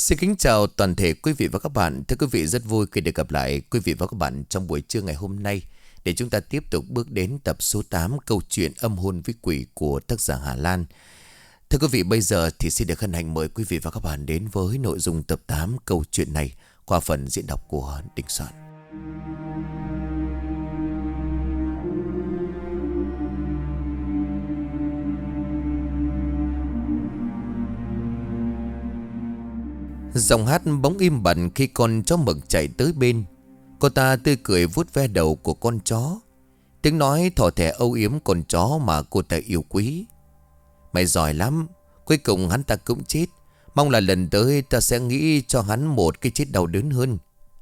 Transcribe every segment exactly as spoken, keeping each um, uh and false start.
Xin kính chào toàn thể quý vị và các bạn. Thưa quý vị, rất vui khi được gặp lại quý vị và các bạn trong buổi trưa ngày hôm nay để chúng ta tiếp tục bước đến tập số tám câu chuyện Âm hồn với quỷ của tác giả Hà Lan. Thưa quý vị, bây giờ thì xin được hân hạnh mời quý vị và các bạn đến với nội dung tập tám câu chuyện này qua phần diễn đọc của Đình Soạn. Giọng hát bỗng im bặt khi con chó mực chạy tới bên. Cô ta tươi cười vuốt ve đầu của con chó. Tiếng nói thỏ thẻ âu yếm con chó mà cô ta yêu quý. Mày giỏi lắm. Cuối cùng hắn ta cũng chết. Mong là lần tới ta sẽ nghĩ cho hắn một cái chết đau đớn hơn.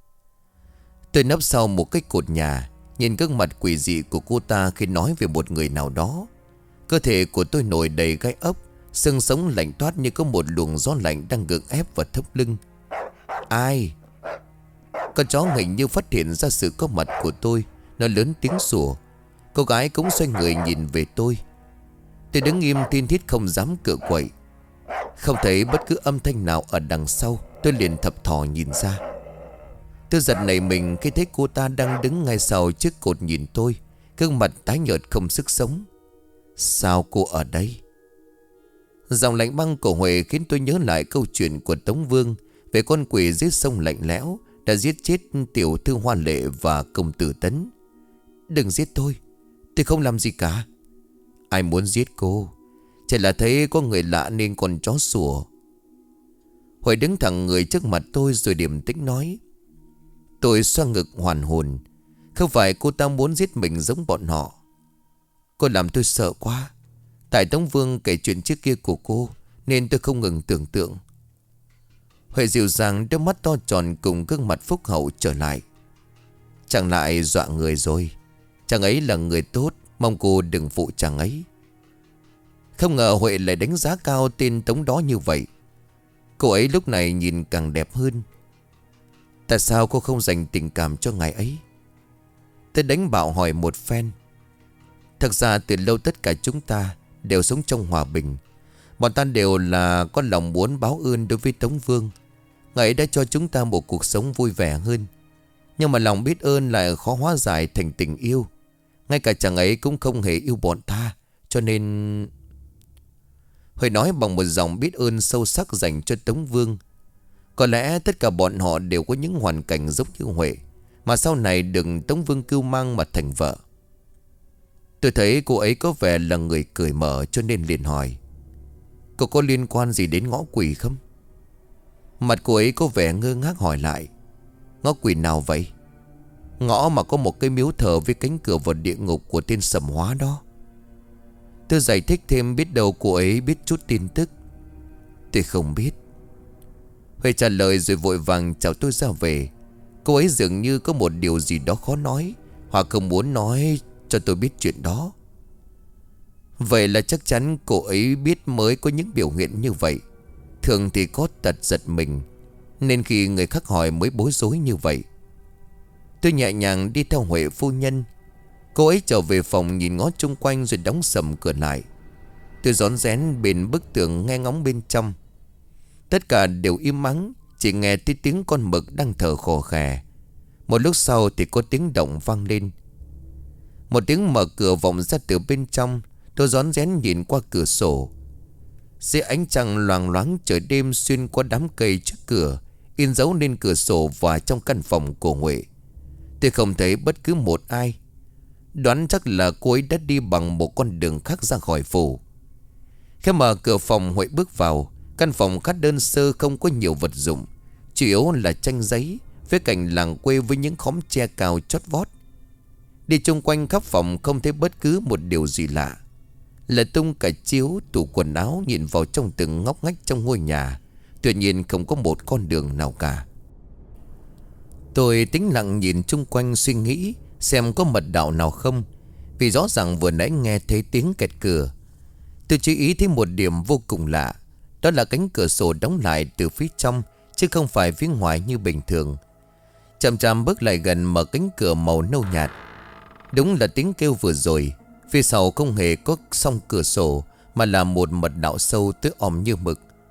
Tôi nấp sau một cái cột nhà, nhìn gương mặt quỷ dị của cô ta khi nói về một người nào đó. Cơ thể của tôi nổi đầy gai ốc, xương sống lạnh toát như có một luồng gió lạnh đang gượng ép vào thấp lưng. Ai? Con chó hình như phát hiện ra sự có mặt của tôi. Nó lớn tiếng sủa. Cô gái cũng xoay người nhìn về tôi. Tôi đứng im tin thít không dám cựa quậy. Không thấy bất cứ âm thanh nào ở đằng sau. Tôi liền thập thò nhìn ra. Tôi giật nảy mình khi thấy cô ta đang đứng ngay sau chiếc cột nhìn tôi, gương mặt tái nhợt không sức sống. Sao cô ở đây? Dòng lạnh băng của Huệ khiến tôi nhớ lại câu chuyện của Tống Vương về con quỷ dưới sông lạnh lẽo đã giết chết tiểu thư Hoa Lệ và công tử Tấn. Đừng giết tôi, tôi không làm gì cả. Ai muốn giết cô? Chỉ là thấy có người lạ nên con chó sủa. Huệ đứng thẳng người trước mặt tôi rồi điềm tĩnh nói. Tôi xoa ngực hoàn hồn. Không phải cô ta muốn giết mình giống bọn họ. Cô làm tôi sợ quá. Tại Tống Vương kể chuyện trước kia của cô nên tôi không ngừng tưởng tượng. Huệ dịu dàng, đôi mắt to tròn cùng gương mặt phúc hậu trở lại. Chàng lại dọa người rồi. Chàng ấy là người tốt, mong cô đừng phụ chàng ấy. Không ngờ Huệ lại đánh giá cao tên Tống đó như vậy. Cô ấy lúc này nhìn càng đẹp hơn. Tại sao cô không dành tình cảm cho ngài ấy? Tôi đánh bạo hỏi một phen. Thật ra từ lâu tất cả chúng ta đều sống trong hòa bình. Bọn ta đều là có lòng muốn báo ơn đối với Tống Vương. Ngài ấy đã cho chúng ta một cuộc sống vui vẻ hơn. Nhưng mà lòng biết ơn lại khó hóa giải thành tình yêu. Ngay cả chàng ấy cũng không hề yêu bọn ta. Cho nên... Huệ nói bằng một giọng biết ơn sâu sắc dành cho Tống Vương. Có lẽ tất cả bọn họ đều có những hoàn cảnh giống như Huệ, mà sau này đừng Tống Vương cưu mang mà thành vợ. Tôi thấy cô ấy có vẻ là người cởi mở cho nên liền hỏi. Cô có liên quan gì đến ngõ quỷ không? Mặt cô ấy có vẻ ngơ ngác hỏi lại. Ngõ quỷ nào vậy? Ngõ mà có một cái miếu thờ với cánh cửa vào địa ngục của tên Sầm Hóa đó. Tôi giải thích thêm, biết đâu cô ấy biết chút tin tức. Tôi không biết. Huệ trả lời rồi vội vàng chào tôi ra về. Cô ấy dường như có một điều gì đó khó nói, hoặc không muốn nói cho tôi biết chuyện đó. Vậy là chắc chắn cô ấy biết mới có những biểu hiện như vậy. Thường thì có tật giật mình, nên khi người khác hỏi mới bối rối như vậy. Tôi nhẹ nhàng đi theo Huệ phu nhân. Cô ấy trở về phòng nhìn ngó chung quanh rồi đóng sầm cửa lại. Tôi rón rén bên bức tường nghe ngóng bên trong. Tất cả đều im ắng, chỉ nghe thấy tiếng con mực đang thở khò khè. Một lúc sau thì có tiếng động vang lên. Một tiếng mở cửa vọng ra từ bên trong. Tôi rón rén nhìn qua cửa sổ. Dưới ánh trăng loàng loáng trời đêm xuyên qua đám cây trước cửa, in dấu lên cửa sổ và trong căn phòng của Huệ. Tôi không thấy bất cứ một ai. Đoán chắc là cô ấy đã đi bằng một con đường khác ra khỏi phủ. Khi mở cửa phòng, Huệ bước vào. Căn phòng khá đơn sơ, không có nhiều vật dụng, chủ yếu là tranh giấy với cảnh làng quê với những khóm tre cao chót vót. Đi chung quanh khắp phòng không thấy bất cứ một điều gì lạ. Lật tung cả chiếu, tủ quần áo, nhìn vào trong từng ngóc ngách trong ngôi nhà, tuy nhiên không có một con đường nào cả. Tôi tĩnh lặng nhìn chung quanh suy nghĩ xem có mật đạo nào không, vì rõ ràng vừa nãy nghe thấy tiếng kẹt cửa. Tôi chú ý thấy một điểm vô cùng lạ. Đó là cánh cửa sổ đóng lại từ phía trong, chứ không phải phía ngoài như bình thường. Chậm chậm bước lại gần, mở cánh cửa màu nâu nhạt. Đúng là tiếng kêu vừa rồi. Phía sau không hề có song cửa sổ, mà là một mật đạo sâu tới òm như mực.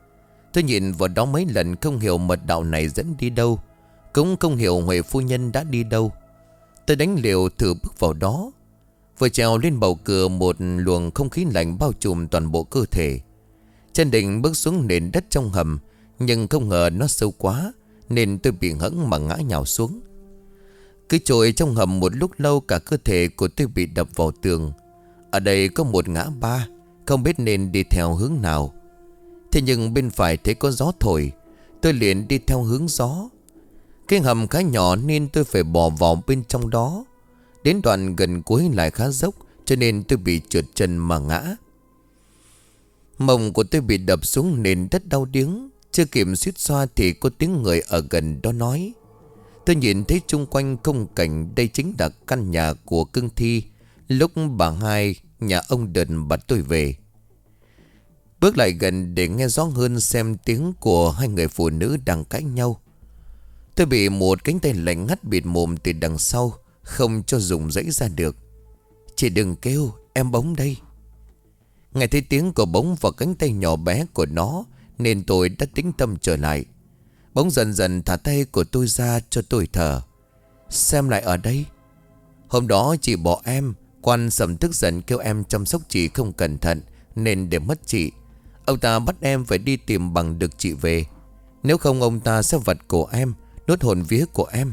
Tôi nhìn vào đó mấy lần không hiểu mật đạo này dẫn đi đâu, cũng không hiểu Huệ phu nhân đã đi đâu. Tôi đánh liều thử bước vào đó. Vừa trèo lên bầu cửa, một luồng không khí lạnh bao trùm toàn bộ cơ thể. Chân định bước xuống nền đất trong hầm, nhưng không ngờ nó sâu quá, nên tôi bị hẫng mà ngã nhào xuống. Cứ trôi trong hầm một lúc lâu, cả cơ thể của tôi bị đập vào tường. Ở đây có một ngã ba, không biết nên đi theo hướng nào. Thế nhưng bên phải thấy có gió thổi, tôi liền đi theo hướng gió. Cái hầm khá nhỏ nên tôi phải bò vào bên trong đó. Đến đoạn gần cuối lại khá dốc, cho nên tôi bị trượt chân mà ngã. Mông của tôi bị đập xuống nền đất đau điếng. Chưa kịp suýt xoa thì có tiếng người ở gần đó nói. Tôi nhìn thấy chung quanh khung cảnh, đây chính là căn nhà của cương thi lúc bà hai nhà ông Đần bắt tôi về. Bước lại gần để nghe rõ hơn xem tiếng của hai người phụ nữ đang cãi nhau. Tôi bị một cánh tay lạnh ngắt bịt mồm từ đằng sau, không cho dùng dãy ra được. Chị đừng kêu, em Bóng đây. Nghe thấy tiếng của Bóng và cánh tay nhỏ bé của nó, nên tôi đã tĩnh tâm trở lại. Bóng dần dần thả tay của tôi ra cho tôi thở. Xem lại ở đây. Hôm đó chị bỏ em, Quan Sầm tức giận kêu em chăm sóc chị không cẩn thận, nên để mất chị. Ông ta bắt em phải đi tìm bằng được chị về. Nếu không ông ta sẽ vặt cổ em, nuốt hồn vía của em.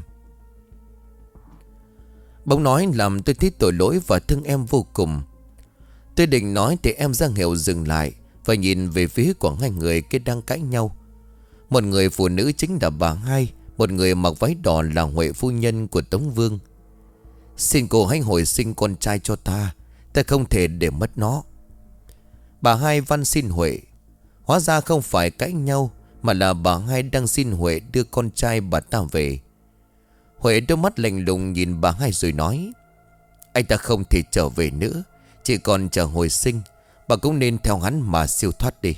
Bóng nói làm tôi thấy tội lỗi và thương em vô cùng. Tôi định nói thì em ra hiệu dừng lại và nhìn về phía của hai người kia đang cãi nhau. Một người phụ nữ chính là bà hai, một người mặc váy đỏ là Huệ phu nhân của Tống Vương. Xin cô hãy hồi sinh con trai cho ta, ta không thể để mất nó. Bà hai van xin Huệ. Hóa ra không phải cãi nhau, mà là bà hai đang xin Huệ đưa con trai bà ta về. Huệ đôi mắt lạnh lùng nhìn bà hai rồi nói. Anh ta không thể trở về nữa, chỉ còn chờ hồi sinh. Bà cũng nên theo hắn mà siêu thoát đi.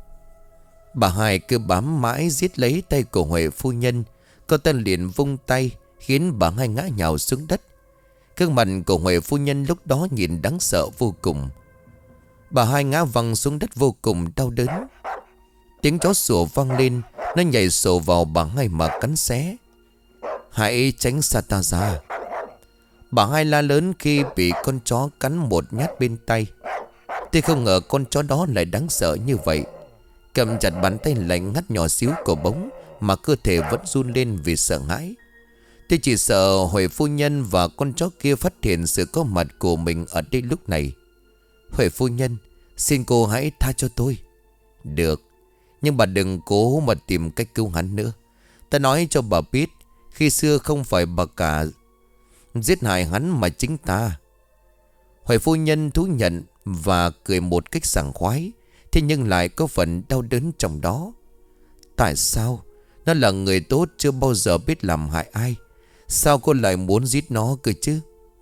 Bà hai cứ bám mãi giết lấy tay của Huệ phu nhân. Cô ta liền vung tay khiến bà hai ngã nhào xuống đất. Gương mặt của Huệ phu nhân lúc đó nhìn đáng sợ vô cùng. Bà hai ngã văng xuống đất vô cùng đau đớn. Tiếng chó sủa vang lên, nó nhảy sổ vào bà hai mà cắn xé. Hãy tránh xa ta ra. Bà hai la lớn khi bị con chó cắn một nhát bên tay. Tôi không ngờ con chó đó lại đáng sợ như vậy. Cầm chặt bàn tay lạnh ngắt nhỏ xíu của Bóng, mà cơ thể vẫn run lên vì sợ hãi. Tôi chỉ sợ Huệ phu nhân và con chó kia phát hiện sự có mặt của mình ở đây lúc này. Huệ phu nhân, xin cô hãy tha cho tôi. Được, nhưng bà đừng cố mà tìm cách cứu hắn nữa. Ta nói cho bà biết, khi xưa không phải bà cả giết hại hắn mà chính ta. Huệ phu nhân thú nhận và cười một cách sảng khoái, thế nhưng lại có phần đau đớn trong đó. Tại sao? Nó là người tốt, chưa bao giờ biết làm hại ai. Sao cô lại muốn giết nó cơ chứ?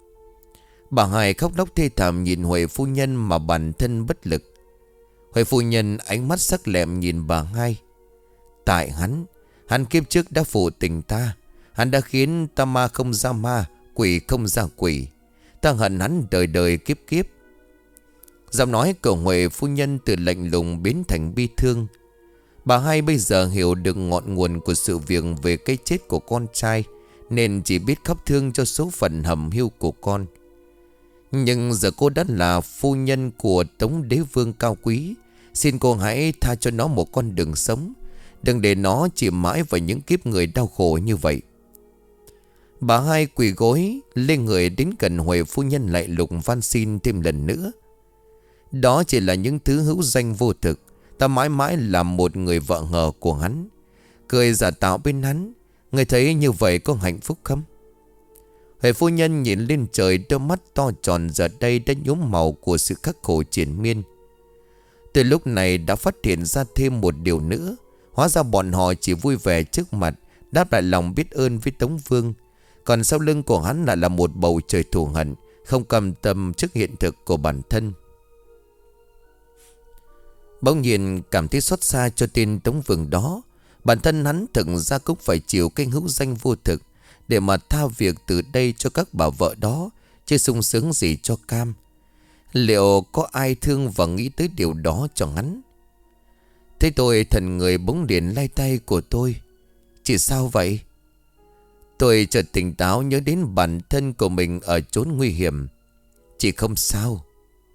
Bà hai khóc lóc thê thảm nhìn Huệ phu nhân mà bản thân bất lực. Huệ phu nhân ánh mắt sắc lẹm nhìn bà hai. Tại hắn, hắn kiếp trước đã phụ tình ta. Hắn đã khiến ta ma không ra ma, quỷ không ra quỷ. Ta hận hắn đời đời kiếp kiếp. Giọng nói của Huệ phu nhân từ lạnh lùng biến thành bi thương. Bà hai bây giờ hiểu được ngọn nguồn của sự việc về cái chết của con trai, nên chỉ biết khóc thương cho số phận hầm hiu của con. Nhưng giờ cô đã là phu nhân của Tống Đế Vương cao quý. Xin cô hãy tha cho nó một con đường sống, đừng để nó chìm mãi vào những kiếp người đau khổ như vậy. Bà hai quỳ gối lên người đến gần Huệ phu nhân lại lùng van xin thêm lần nữa. Đó chỉ là những thứ hữu danh vô thực. Ta mãi mãi là một người vợ ngờ của hắn, cười giả tạo bên hắn. Người thấy như vậy có hạnh phúc không? Huệ phu nhân nhìn lên trời, đôi mắt to tròn giờ đây đã nhuốm màu của sự khắc khổ triền miên. Từ lúc này đã phát hiện ra thêm một điều nữa. Hóa ra bọn họ chỉ vui vẻ trước mặt, đáp lại lòng biết ơn với Tống Vương, còn sau lưng của hắn lại là một bầu trời thù hận, không cam tâm trước hiện thực của bản thân. Bỗng nhiên cảm thấy xót xa cho tên Tống Vương đó. Bản thân hắn thực ra cũng phải chịu cái hữu danh vô thực, để mà tha việc từ đây cho các bà vợ đó, chứ sung sướng gì cho cam. Liệu có ai thương và nghĩ tới điều đó cho hắn? Thấy tôi thần người bỗng điện lay tay của tôi. Chị sao vậy? Tôi chợt tỉnh táo nhớ đến bản thân của mình ở chốn nguy hiểm. Chị không sao.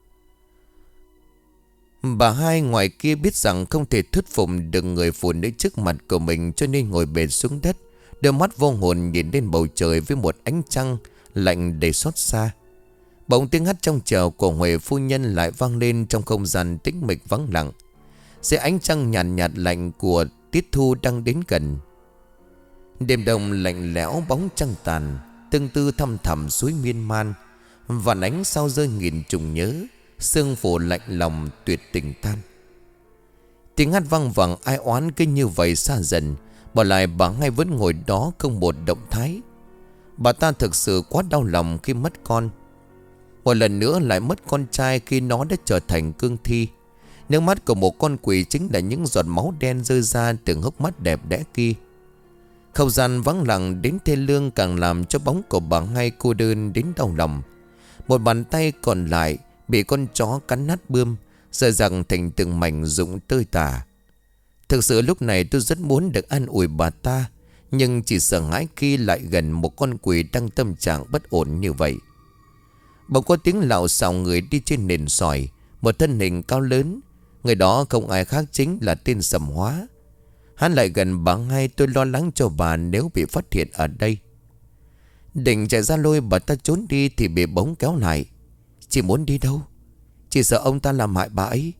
Bà hai ngoài kia biết rằng không thể thuyết phục được người phụ nữ trước mặt của mình, cho nên ngồi bệt xuống đất, đôi mắt vô hồn nhìn lên bầu trời với một ánh trăng lạnh đầy xót xa. Bỗng tiếng hát trong chèo của Huệ phu nhân lại vang lên trong không gian tĩnh mịch vắng lặng. Dưới ánh trăng nhàn nhạt, nhạt lạnh của tiết thu đang đến gần. Đêm đông lạnh lẽo, bóng trăng tàn, tương tư thăm thẳm suối miên man. Vạn ánh sao rơi nghìn trùng nhớ, sương phủ lạnh lòng tuyệt tình tan. Tiếng hát vang vẳng ai oán cứ như vậy xa dần, bỏ lại bà ngay vẫn ngồi đó không một động thái. Bà ta thực sự quá đau lòng khi mất con. Một lần nữa lại mất con trai khi nó đã trở thành cương thi. Nước mắt của một con quỷ chính là những giọt máu đen rơi ra từ hốc mắt đẹp đẽ kia. Không gian vắng lặng đến thê lương càng làm cho bóng của bà ngay cô đơn đến đau lòng. Một bàn tay còn lại bị con chó cắn nát bươm, rơi rằng thành từng mảnh rụng tơi tả. Thực sự lúc này tôi rất muốn được an ủi bà ta, nhưng chỉ sợ hãi khi lại gần một con quỷ đang tâm trạng bất ổn như vậy. Bỗng có tiếng lạo xạo người đi trên nền sỏi, một thân hình cao lớn. Người đó không ai khác chính là tên Sầm Hóa. Hắn lại gần bà ngay, tôi lo lắng cho bà nếu bị phát hiện ở đây. Định chạy ra lôi bà ta trốn đi thì bị bóng kéo lại. Chị muốn đi đâu? Chị sợ ông ta làm hại bà ấy.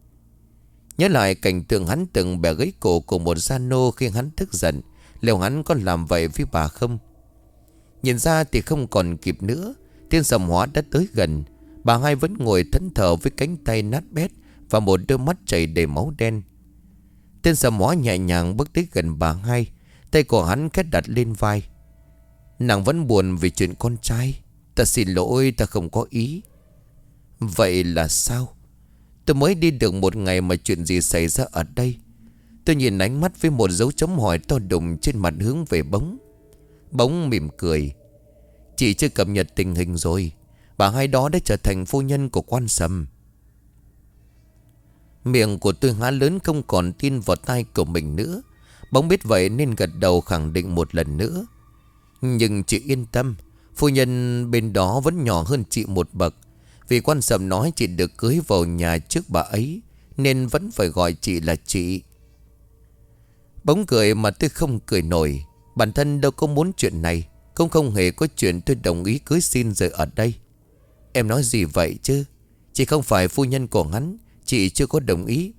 Nhớ lại cảnh tượng hắn từng bẻ gãy cổ của một gia nô khi hắn tức giận, liệu hắn có làm vậy với bà không? Nhìn ra thì không còn kịp nữa. Tên Sầm Hóa đã tới gần. Bà hai vẫn ngồi thẫn thờ với cánh tay nát bét và một đôi mắt chảy đầy máu đen. Tên Sầm Hóa nhẹ nhàng bước tới gần bà hai, tay của hắn khẽ đặt lên vai. Nàng vẫn buồn vì chuyện con trai. Ta xin lỗi, ta không có ý. Vậy là sao? Tôi mới đi được một ngày mà chuyện gì xảy ra ở đây? Tôi nhìn ánh mắt với một dấu chấm hỏi to đùng trên mặt hướng về Bóng. Bóng mỉm cười. Chị chưa cập nhật tình hình rồi. Bà hai đó đã trở thành phu nhân của quan Sầm. Miệng của tôi há lớn không còn tin vào tai của mình nữa. Bóng biết vậy nên gật đầu khẳng định một lần nữa. Nhưng chị yên tâm, phu nhân bên đó vẫn nhỏ hơn chị một bậc. Vì quan Sầm nói chị được cưới vào nhà trước bà ấy, nên vẫn phải gọi chị là chị. Bóng cười mà tôi không cười nổi. Bản thân đâu có muốn chuyện này. Không không hề có chuyện tôi đồng ý cưới xin rời ở đây. Em nói gì vậy chứ? Chị không phải phu nhân của hắn. Chị chưa có đồng ý.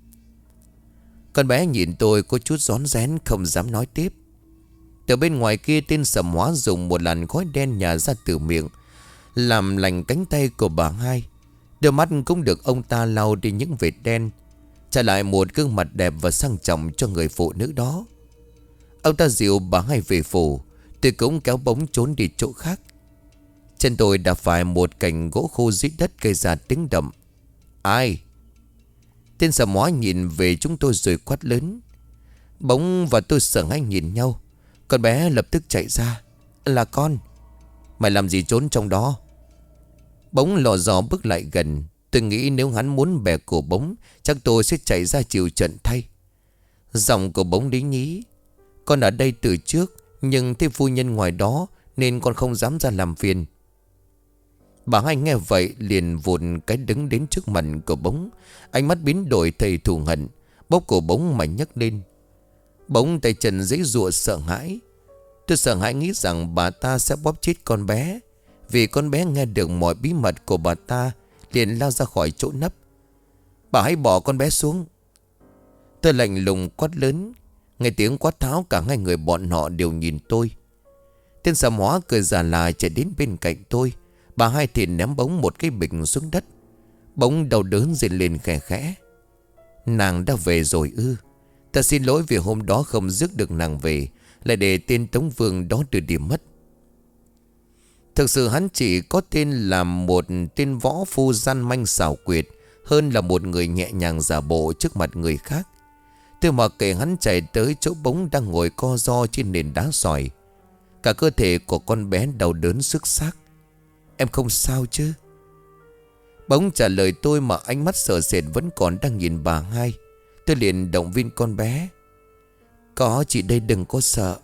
Con bé nhìn tôi có chút rón rén, không dám nói tiếp. Từ bên ngoài kia tên Sầm Hóa dùng một làn khói đen nhả ra từ miệng, làm lành cánh tay của bà hai. Đôi mắt cũng được ông ta lau đi những vệt đen, trả lại một gương mặt đẹp và sang trọng cho người phụ nữ đó. Ông ta dìu bà hai về phủ. Tôi cũng kéo Bóng trốn đi chỗ khác. Chân tôi đã phải một cành gỗ khô dưới đất gây ra tiếng động. Ai? Tên Sầm Hóa nhìn về chúng tôi rồi quát lớn. Bóng và tôi sợ hãi nhìn nhau. Con bé lập tức chạy ra. Là con. Mày làm gì trốn trong đó? Bóng lò dò bước lại gần. Tôi nghĩ nếu hắn muốn bẻ cổ Bóng, chắc tôi sẽ chạy ra chịu trận thay. Giọng của Bóng lý nhí. Con ở đây từ trước, nhưng thấy phu nhân ngoài đó nên con không dám ra làm phiền. Bà hai nghe vậy liền vụt cái đứng đến trước mặt của Bóng. Ánh mắt biến đổi thầy thù hận, bóp cổ Bóng mà nhấc lên. Bóng tay chân giãy giụa sợ hãi. Tôi sợ hãi nghĩ rằng bà ta sẽ bóp chết con bé. Vì con bé nghe được mọi bí mật của bà ta, liền lao ra khỏi chỗ nấp. Bà hãy bỏ con bé xuống. Tôi lạnh lùng quát lớn. Nghe tiếng quát tháo, cả hai người bọn họ đều nhìn tôi. Tên Sầm Hóa cười già là chạy đến bên cạnh tôi. Bà hai thì ném Bóng một cái bình xuống đất. Bóng đau đớn rên lên khẽ khẽ. Nàng đã về rồi ư? Ta xin lỗi vì hôm đó không rước được nàng về, lại để tên Tống Vương đó đưa đi mất. Thực sự hắn chỉ có tên là một tên võ phu gian manh xảo quyệt, hơn là một người nhẹ nhàng giả bộ trước mặt người khác. Tôi mặc kệ hắn chạy tới chỗ Bóng đang ngồi co ro trên nền đá sỏi. Cả cơ thể của con bé đau đớn sức xác. Em không sao chứ? Bóng trả lời tôi mà ánh mắt sợ sệt vẫn còn đang nhìn bà hai. Tôi liền động viên con bé. Có chị đây, đừng có sợ.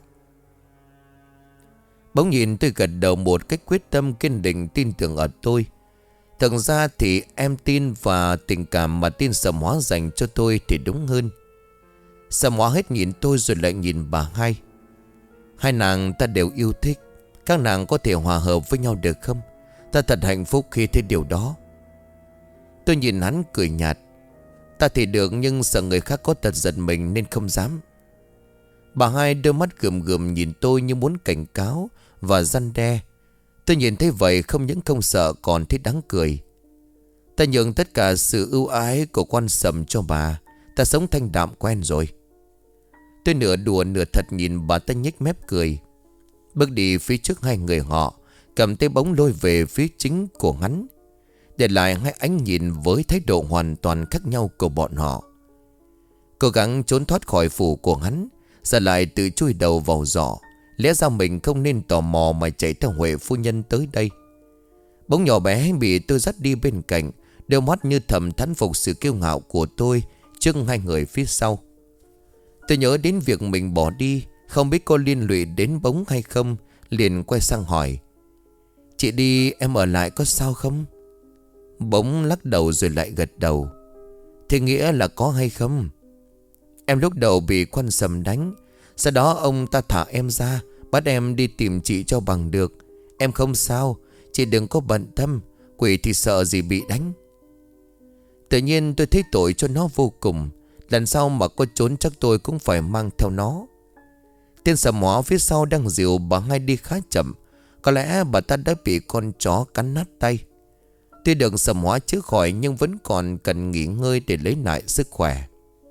Bỗng nhìn tôi gật đầu một cách quyết tâm kiên định tin tưởng ở tôi. Thực ra thì em tin và tình cảm mà tin Sầm Hóa dành cho tôi thì đúng hơn. Sầm Hóa hết nhìn tôi rồi lại nhìn bà hai. Hai nàng ta đều yêu thích. Các nàng có thể hòa hợp với nhau được không? Ta thật hạnh phúc khi thấy điều đó. Tôi nhìn hắn cười nhạt. Ta thì được, nhưng sợ người khác có tật giật mình nên không dám. Bà hai đôi mắt gườm gườm nhìn tôi như muốn cảnh cáo và răn đe. Tôi nhìn thấy vậy không những không sợ còn thấy đáng cười. Ta nhường tất cả sự ưu ái của quan Sầm cho bà. Ta sống thanh đạm quen rồi. Tôi nửa đùa nửa thật nhìn bà ta nhếch mép cười. Bước đi phía trước hai người họ, cầm tay bóng lôi về phía chính của hắn, để lại hai ánh nhìn với thái độ hoàn toàn khác nhau của bọn họ. Cố gắng trốn thoát khỏi phủ của hắn, giờ lại tự chui đầu vào giỏ. Lẽ ra mình không nên tò mò mà chạy theo Huệ phu nhân tới đây. Bóng nhỏ bé bị tôi dắt đi bên cạnh, đôi mắt như thầm thán phục sự kiêu ngạo của tôi trước hai người phía sau. Tôi nhớ đến việc mình bỏ đi, không biết có liên lụy đến Bóng hay không, liền quay sang hỏi. Chị đi, em ở lại có sao không? Bóng lắc đầu rồi lại gật đầu. Thế nghĩa là có hay không? Em lúc đầu bị quan Sầm đánh, sau đó ông ta thả em ra, bắt em đi tìm chị cho bằng được. Em không sao, chị đừng có bận tâm. Quỷ thì sợ gì bị đánh. Tự nhiên tôi thấy tội cho nó vô cùng. Lần sau mà có trốn chắc tôi cũng phải mang theo nó. Tên Sầm Hóa phía sau đang dìu bà hai đi khá chậm. Có lẽ bà ta đã bị con chó cắn nát tay. Tuy được Sầm Hóa chữa khỏi nhưng vẫn còn cần nghỉ ngơi để lấy lại sức khỏe.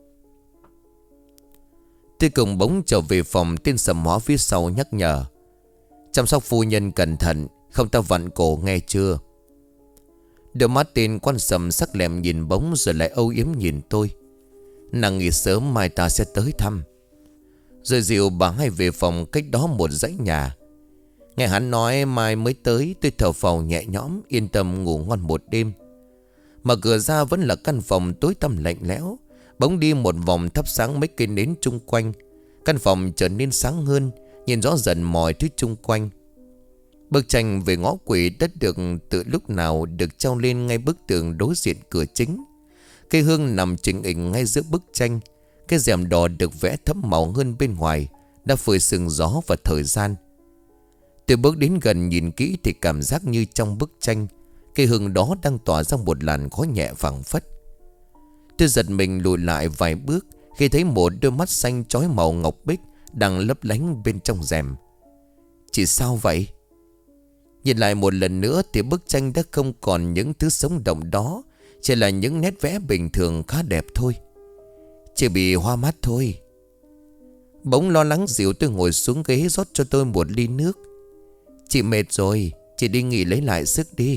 Tôi cùng Bóng trở về phòng. Tên Sầm Hóa phía sau nhắc nhở. Chăm sóc phu nhân cẩn thận, không ta vặn cổ nghe chưa? Đôi mắt tên quan Sầm sắc lẹm nhìn Bóng rồi lại âu yếm nhìn tôi. Nàng nghỉ sớm, mai ta sẽ tới thăm. Rồi dìu bà hai về phòng cách đó một dãy nhà. Nghe hắn nói mai mới tới, tôi thở phào nhẹ nhõm, yên tâm ngủ ngon một đêm. Mà cửa ra vẫn là căn phòng tối tăm lạnh lẽo. Bóng đi một vòng thắp sáng mấy cây nến chung quanh. Căn phòng trở nên sáng hơn, nhìn rõ dần mọi thứ chung quanh. Bức tranh về ngõ quỷ đã được từ lúc nào được treo lên ngay bức tường đối diện cửa chính. Cây hương nằm chỉnh hình ngay giữa bức tranh. Cái rèm đỏ được vẽ thẫm màu hơn bên ngoài, đã phơi sương gió và thời gian. Từ bước đến gần nhìn kỹ thì cảm giác như trong bức tranh, cây hương đó đang tỏa ra một làn khói nhẹ phảng phất. Tôi giật mình lùi lại vài bước khi thấy một đôi mắt xanh chói màu ngọc bích đang lấp lánh bên trong rèm. Chị sao vậy? Nhìn lại một lần nữa thì bức tranh đã không còn những thứ sống động đó, chỉ là những nét vẽ bình thường khá đẹp thôi. Chỉ bị hoa mắt thôi. Bóng lo lắng dìu tôi ngồi xuống ghế, rót cho tôi một ly nước. Chị mệt rồi, chị đi nghỉ lấy lại sức đi.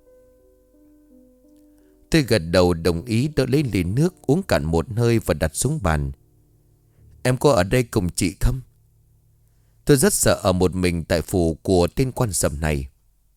Tôi gật đầu đồng ý, đỡ lấy ly nước uống cạn một hơi và đặt xuống bàn. Em có ở đây cùng chị không? Tôi rất sợ ở một mình tại phủ của tên quan Sầm này.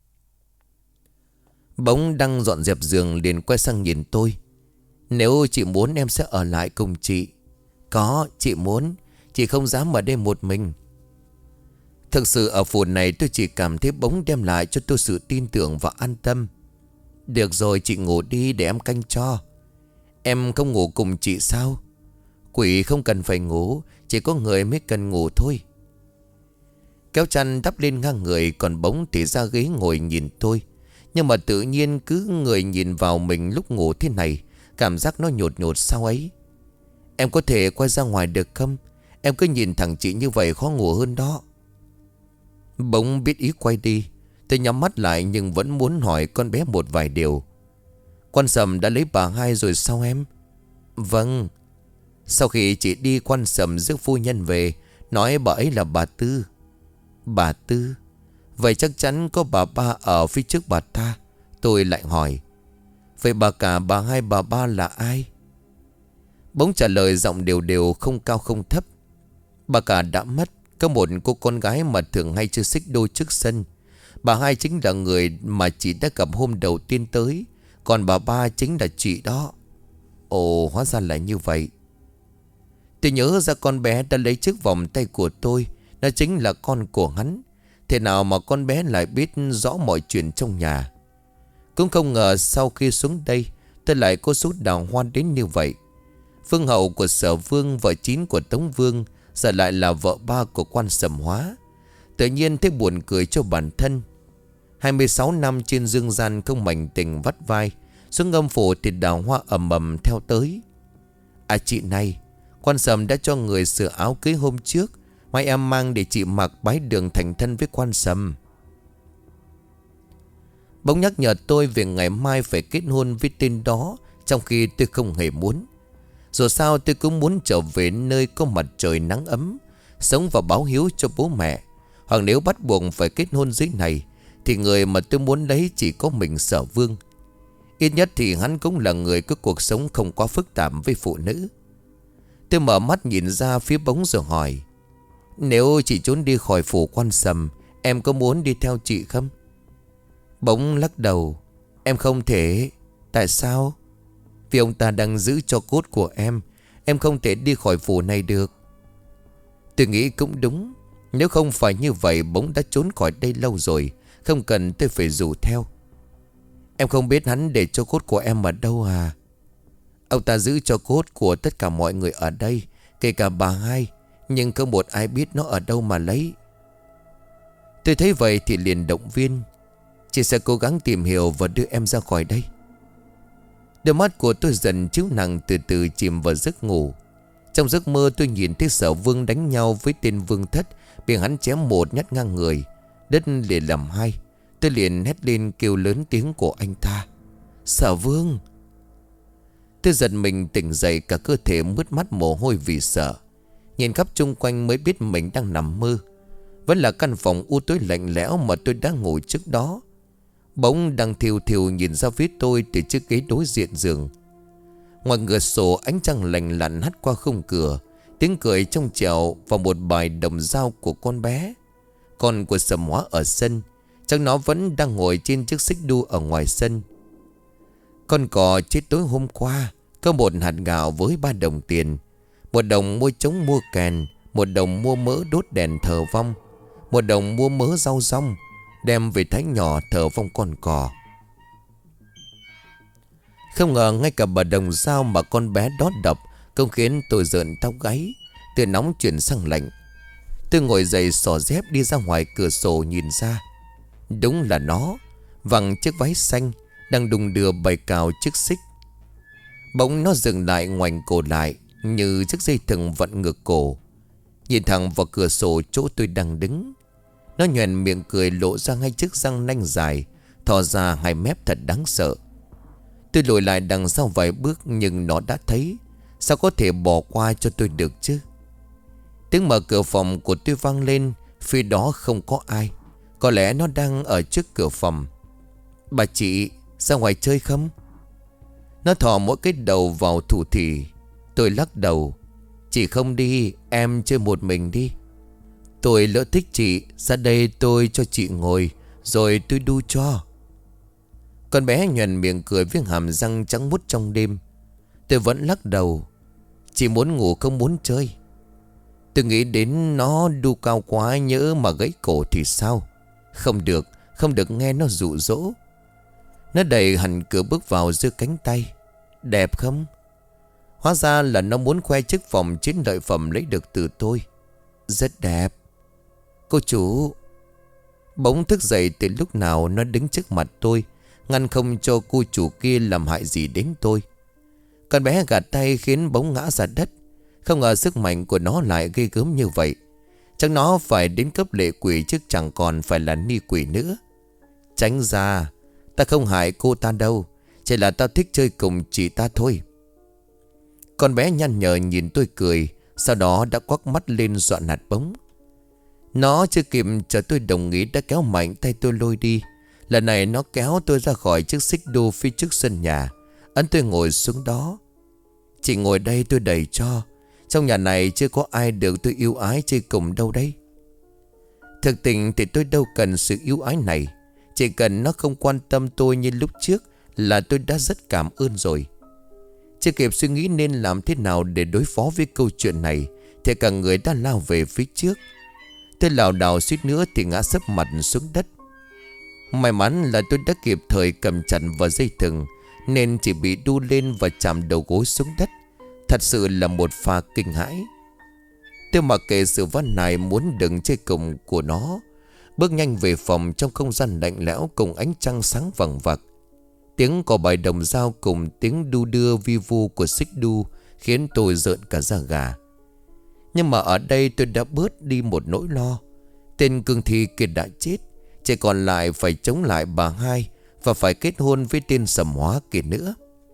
Bóng đang dọn dẹp giường liền quay sang nhìn tôi. Nếu chị muốn em sẽ ở lại cùng chị. Có, chị muốn. Chị không dám ở đây một mình. Thực sự ở phủ này tôi chỉ cảm thấy Bóng đem lại cho tôi sự tin tưởng và an tâm. Được rồi, chị ngủ đi để em canh cho. Em không ngủ cùng chị sao? Quỷ không cần phải ngủ, chỉ có người mới cần ngủ thôi. Kéo chăn đắp lên ngang người, còn Bóng thì ra ghế ngồi nhìn tôi. Nhưng mà tự nhiên cứ người nhìn vào mình lúc ngủ thế này, cảm giác nó nhột nhột sao ấy. Em có thể quay ra ngoài được không? Em cứ nhìn thẳng chị như vậy khó ngủ hơn đó. Bỗng biết ý quay đi. Tôi nhắm mắt lại nhưng vẫn muốn hỏi con bé một vài điều. Quan Sầm đã lấy bà hai rồi sao em? Vâng. Sau khi chị đi, quan Sầm rước phu nhân về, nói bà ấy là bà Tư. Bà Tư? Vậy chắc chắn có bà ba ở phía trước bà ta. Tôi lại hỏi. Vậy bà cả, bà hai, bà ba là ai? Bỗng trả lời giọng đều đều, không cao không thấp. Bà cả đã mất. Có một cô con gái mà thường hay chơi xích đôi trước sân. Bà hai chính là người mà chị đã gặp hôm đầu tiên tới. Còn bà ba chính là chị đó. Ồ, hóa ra là như vậy. Tôi nhớ ra con bé đã lấy chiếc vòng tay của tôi. Nó chính là con của hắn. Thế nào mà con bé lại biết rõ mọi chuyện trong nhà. Cũng không ngờ sau khi xuống đây tôi lại có số đào hoa đến như vậy. Phương hậu của Sở Vương, vợ chín của Tống Vương, giờ lại là vợ ba của quan Sầm Hóa. Tự nhiên thấy buồn cười cho bản thân. Hai mươi sáu năm trên dương gian không mảnh tình vắt vai, xuống âm phủ thì đào hoa ầm ầm theo tới. À chị này, quan Sầm đã cho người sửa áo cưới hôm trước, mai em mang để chị mặc bái đường thành thân với quan Sầm. Bỗng nhắc nhở tôi về ngày mai phải kết hôn với tên đó, trong khi tôi không hề muốn. Dù sao tôi cũng muốn trở về nơi có mặt trời nắng ấm, sống và báo hiếu cho bố mẹ. Hoặc nếu bắt buộc phải kết hôn dưới này, thì người mà tôi muốn lấy chỉ có mình Sở Vương. Ít nhất thì hắn cũng là người có cuộc sống không quá phức tạp với phụ nữ. Tôi mở mắt nhìn ra phía bóng rồi hỏi: nếu chị trốn đi khỏi phủ quan Sầm, em có muốn đi theo chị không? Bỗng lắc đầu: em không thể. Tại sao? Vì ông ta đang giữ cho cốt của em. Em không thể đi khỏi phủ này được. Tôi nghĩ cũng đúng. Nếu không phải như vậy, Bỗng đã trốn khỏi đây lâu rồi, không cần tôi phải rủ theo. Em không biết hắn để cho cốt của em ở đâu à? Ông ta giữ cho cốt của tất cả mọi người ở đây, kể cả bà hai, nhưng không một ai biết nó ở đâu mà lấy. Tôi thấy vậy thì liền động viên: chị sẽ cố gắng tìm hiểu và đưa em ra khỏi đây. Đôi mắt của tôi dần chiếu nặng, từ từ chìm vào giấc ngủ. Trong giấc mơ tôi nhìn thấy Sở Vương đánh nhau với tên Vương Thất, bị hắn chém một nhát ngang người, đất liền làm hai. Tôi liền hét lên kêu lớn tiếng của anh ta: Sở Vương! Tôi giật mình tỉnh dậy, cả cơ thể mướt mắt mồ hôi vì sợ. Nhìn khắp chung quanh mới biết mình đang nằm mơ. Vẫn là căn phòng u tối lạnh lẽo mà tôi đã ngủ trước đó. Bỗng đang thiêu thiêu nhìn ra phía tôi từ chiếc ghế đối diện giường. Ngoài cửa sổ ánh trăng lành lặn hắt qua khung cửa, tiếng cười trong trẻo và một bài đồng dao của con bé, con của Sầm Hóa ở sân. Chắc nó vẫn đang ngồi trên chiếc xích đu ở ngoài sân. Con cò chết tối hôm qua có một hạt gạo với ba đồng tiền, một đồng mua trống mua kèn, một đồng mua mỡ đốt đèn thờ vong, một đồng mua mớ rau rong, đem về thái nhỏ thờ vong con cò. Không ngờ ngay cả bà đồng dao mà con bé đó đập cũng khiến tôi rợn tóc gáy, từ nóng chuyển sang lạnh. Tôi ngồi dậy xỏ dép đi ra ngoài cửa sổ nhìn ra. Đúng là nó, vằng chiếc váy xanh, đang đung đưa bày cào chiếc xích. Bỗng nó dừng lại, ngoảnh cổ lại như chiếc dây thừng vặn ngược cổ, nhìn thẳng vào cửa sổ chỗ tôi đang đứng. Nó nhoẻn miệng cười, lộ ra hai chiếc răng nanh dài, thò ra hai mép thật đáng sợ. Tôi lùi lại đằng sau vài bước, nhưng nó đã thấy. Sao có thể bỏ qua cho tôi được chứ? Tiếng mở cửa phòng của tôi vang lên. Phía đó không có ai. Có lẽ nó đang ở trước cửa phòng. Bà chị ra ngoài chơi không? Nó thò mỗi cái đầu vào thủ thỉ. Tôi lắc đầu: chị không đi, em chơi một mình đi. Tôi lỡ thích chị, ra đây tôi cho chị ngồi, rồi tôi đu cho. Con bé nhoẻn miệng cười với hàm răng trắng muốt trong đêm. Tôi vẫn lắc đầu: chị muốn ngủ không muốn chơi. Tôi nghĩ đến nó đu cao quá, nhỡ mà gãy cổ thì sao? Không được, không được nghe nó dụ dỗ. Nó đẩy hẳn cửa bước vào, giơ cánh tay: đẹp không? Hóa ra là nó muốn khoe chiếc vòng chiến lợi phẩm lấy được từ tôi. Rất đẹp. Cô chủ. Bỗng thức dậy từ lúc nào nó đứng trước mặt tôi, ngăn không cho cô chủ kia làm hại gì đến tôi. Con bé gạt tay khiến bóng ngã ra đất. Không ngờ sức mạnh của nó lại ghê gớm như vậy. Chắc nó phải đến cấp lệ quỷ chứ chẳng còn phải là ni quỷ nữa. Tránh ra, ta không hại cô ta đâu, chỉ là tao thích chơi cùng chị ta thôi. Con bé nhăn nhở nhìn tôi cười, sau đó đã quắc mắt lên dọa nạt bóng. Nó chưa kịp chờ tôi đồng ý đã kéo mạnh tay tôi lôi đi. Lần này nó kéo tôi ra khỏi chiếc xích đu phía trước sân nhà, ấn tôi ngồi xuống đó. Chị ngồi đây tôi đẩy cho. Trong nhà này chưa có ai được tôi yêu ái chơi cùng đâu đấy. Thực tình thì tôi đâu cần sự yêu ái này. Chỉ cần nó không quan tâm tôi như lúc trước là tôi đã rất cảm ơn rồi. Chưa kịp suy nghĩ nên làm thế nào để đối phó với câu chuyện này thì cả người đã lao về phía trước. Tôi lảo đảo suýt nữa thì ngã sấp mặt xuống đất. May mắn là tôi đã kịp thời cầm chặt vào dây thừng nên chỉ bị đu lên và chạm đầu gối xuống đất. Thật sự là một pha kinh hãi. Tôi mặc kệ sự van nài muốn đừng chơi cùng của nó, bước nhanh về phòng trong không gian lạnh lẽo cùng ánh trăng sáng vằng vặc. Tiếng cò bài đồng dao cùng tiếng đu đưa vi vu của xích đu khiến tôi rợn cả da gà. Nhưng mà ở đây tôi đã bớt đi một nỗi lo. Tên cương thi kia đã chết, chỉ còn lại phải chống lại bà hai và phải kết hôn với tên Sầm Hóa kia nữa.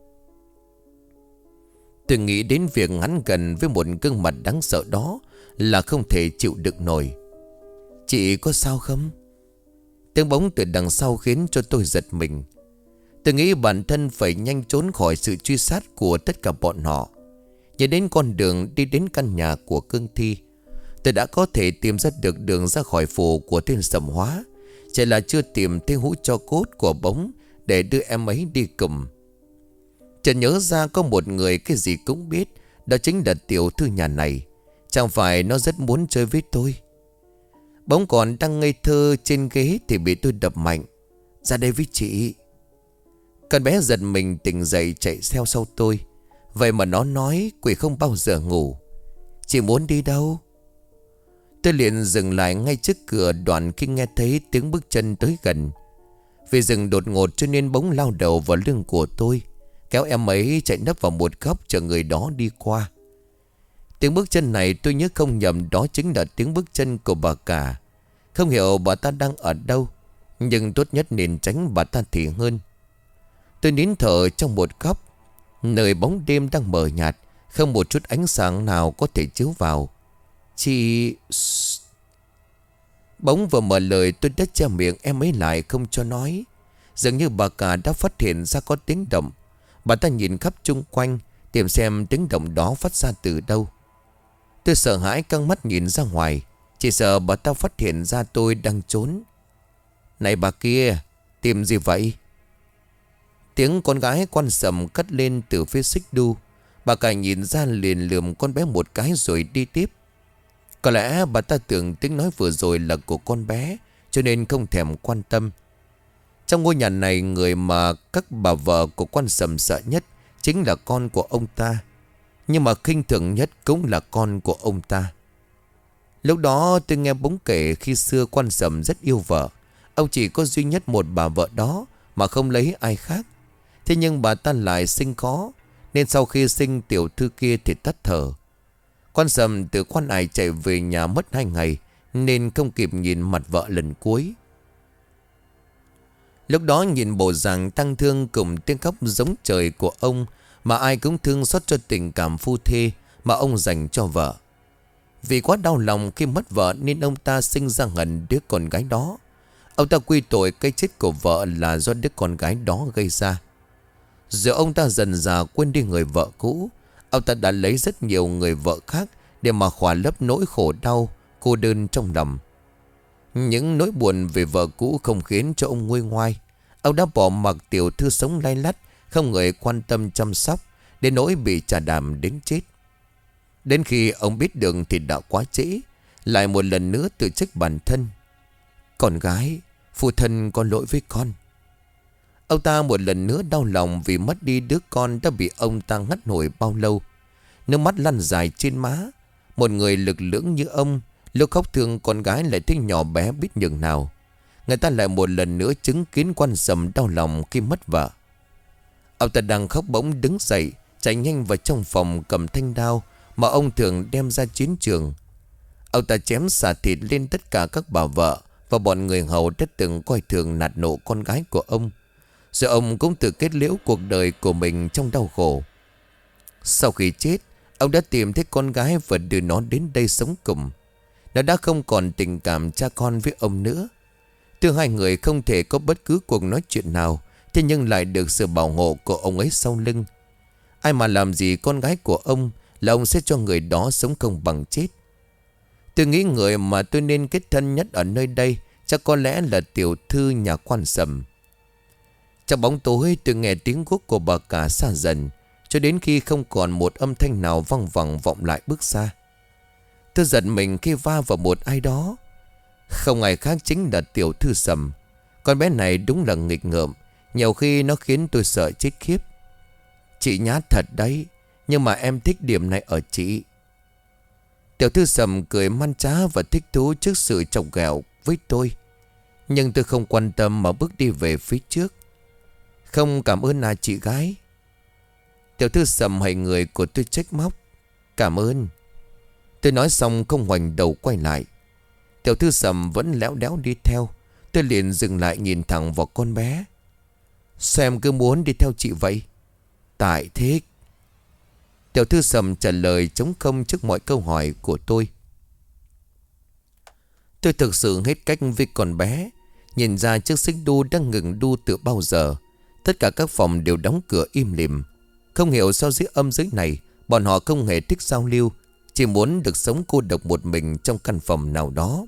Tôi nghĩ đến việc ngắn gần với một gương mặt đáng sợ đó là không thể chịu đựng nổi. Chị có sao không? Tiếng bóng từ đằng sau khiến cho tôi giật mình. Tôi nghĩ bản thân phải nhanh trốn khỏi sự truy sát của tất cả bọn họ. Nhớ đến con đường đi đến căn nhà của cương thi, tôi đã có thể tìm ra được đường ra khỏi phủ của tên Sầm Hóa. Chỉ là chưa tìm thấy hũ tro cốt của bóng để đưa em ấy đi cùng. Chợt nhớ ra có một người cái gì cũng biết, đó chính là tiểu thư nhà này. Chẳng phải nó rất muốn chơi với tôi? Bóng còn đang ngây thơ trên ghế thì bị tôi đập mạnh. Ra đây với chị. Con bé giật mình tỉnh dậy chạy theo sau tôi. Vậy mà nó nói quỷ không bao giờ ngủ. Chị muốn đi đâu? Tôi liền dừng lại ngay trước cửa đoạn khi nghe thấy tiếng bước chân tới gần. Vì dừng đột ngột cho nên bóng lao đầu vào lưng của tôi, kéo em ấy chạy nấp vào một góc chờ người đó đi qua. Tiếng bước chân này tôi nhớ không nhầm đó chính là tiếng bước chân của bà cả. Không hiểu bà ta đang ở đâu, nhưng tốt nhất nên tránh bà ta thì hơn. Tôi nín thở trong một góc, nơi bóng đêm đang mờ nhạt, không một chút ánh sáng nào có thể chiếu vào. Chị... Bóng vừa mở lời tôi đã che miệng em ấy lại không cho nói. Dường như bà cả đã phát hiện ra có tiếng động. Bà ta nhìn khắp chung quanh tìm xem tiếng động đó phát ra từ đâu. Tôi sợ hãi căng mắt nhìn ra ngoài, chỉ sợ bà ta phát hiện ra tôi đang trốn. Này bà kia, tìm gì vậy? Tiếng con gái Quan Sầm cất lên từ phía xích đu. Bà cả nhìn ra liền lườm con bé một cái rồi đi tiếp. Có lẽ bà ta tưởng tiếng nói vừa rồi là của con bé, cho nên không thèm quan tâm. Trong ngôi nhà này, người mà các bà vợ của Quan Sầm sợ nhất chính là con của ông ta. Nhưng mà khinh thường nhất cũng là con của ông ta. Lúc đó tôi nghe bóng kể khi xưa Quan Sầm rất yêu vợ. Ông chỉ có duy nhất một bà vợ đó mà không lấy ai khác. Thế nhưng bà ta lại sinh khó, nên sau khi sinh tiểu thư kia thì tắt thở. Quan Sầm từ Quan Ải chạy về nhà mất hai ngày, nên không kịp nhìn mặt vợ lần cuối. Lúc đó nhìn bộ dạng tăng thương cùng tiếng khóc giống trời của ông, mà ai cũng thương xót cho tình cảm phu thê mà ông dành cho vợ. Vì quá đau lòng khi mất vợ nên ông ta sinh ra hận đứa con gái đó. Ông ta quy tội cái chết của vợ là do đứa con gái đó gây ra. Giờ ông ta dần dà quên đi người vợ cũ. Ông ta đã lấy rất nhiều người vợ khác để mà khỏa lấp nỗi khổ đau, cô đơn trong lòng. Những nỗi buồn về vợ cũ không khiến cho ông nguôi ngoai. Ông đã bỏ mặc tiểu thư sống lay lắt, không người quan tâm chăm sóc, đến nỗi bị chà đàm đến chết. Đến khi ông biết được thì đã quá trễ, lại một lần nữa tự trách bản thân. Con gái, phụ thân có lỗi với con. Ông ta một lần nữa đau lòng vì mất đi đứa con đã bị ông ta ngắt nổi bao lâu. Nước mắt lăn dài trên má. Một người lực lưỡng như ông, lúc khóc thương con gái lại thấy nhỏ bé biết nhường nào. Người ta lại một lần nữa chứng kiến Quan Sầm đau lòng khi mất vợ. Ông ta đang khóc bỗng đứng dậy, chạy nhanh vào trong phòng cầm thanh đao mà ông thường đem ra chiến trường. Ông ta chém xả thịt lên tất cả các bà vợ và bọn người hầu đã từng coi thường nạt nộ con gái của ông. Rồi ông cũng tự kết liễu cuộc đời của mình trong đau khổ. Sau khi chết, ông đã tìm thấy con gái và đưa nó đến đây sống cùng. Nó đã không còn tình cảm cha con với ông nữa. Từ hai người không thể có bất cứ cuộc nói chuyện nào, thế nhưng lại được sự bảo hộ của ông ấy sau lưng. Ai mà làm gì con gái của ông là ông sẽ cho người đó sống không bằng chết. Tôi nghĩ người mà tôi nên kết thân nhất ở nơi đây chắc có lẽ là tiểu thư nhà Quan Sầm. Trong bóng tối tôi nghe tiếng guốc của bà cả xa dần. cho đến khi không còn một âm thanh nào văng vẳng vọng lại bước xa. Tôi giật mình khi va vào một ai đó. Không ai khác chính là Tiểu Thư Sầm. Con bé này đúng là nghịch ngợm, nhiều khi nó khiến tôi sợ chết khiếp. Chị nhát thật đấy, nhưng mà em thích điểm này ở chị. Tiểu Thư Sầm cười man trá và thích thú trước sự chọc ghẹo với tôi. Nhưng tôi không quan tâm mà bước đi về phía trước. Không cảm ơn à chị gái. Tiểu Thư Sầm hay người của tôi trách móc. Cảm ơn. Tôi nói xong không ngoảnh đầu quay lại. Tiểu Thư Sầm vẫn léo đéo đi theo. Tôi liền dừng lại nhìn thẳng vào con bé. Sao em cứ muốn đi theo chị vậy? Tại thích. Tiểu Thư Sầm trả lời trống không trước mọi câu hỏi của tôi. Tôi thực sự hết cách với con bé. Nhìn ra chiếc xích đu đang ngừng đu từ bao giờ. Tất cả các phòng đều đóng cửa im lìm. Không hiểu sao dưới âm giới này bọn họ không hề thích giao lưu, chỉ muốn được sống cô độc một mình trong căn phòng nào đó.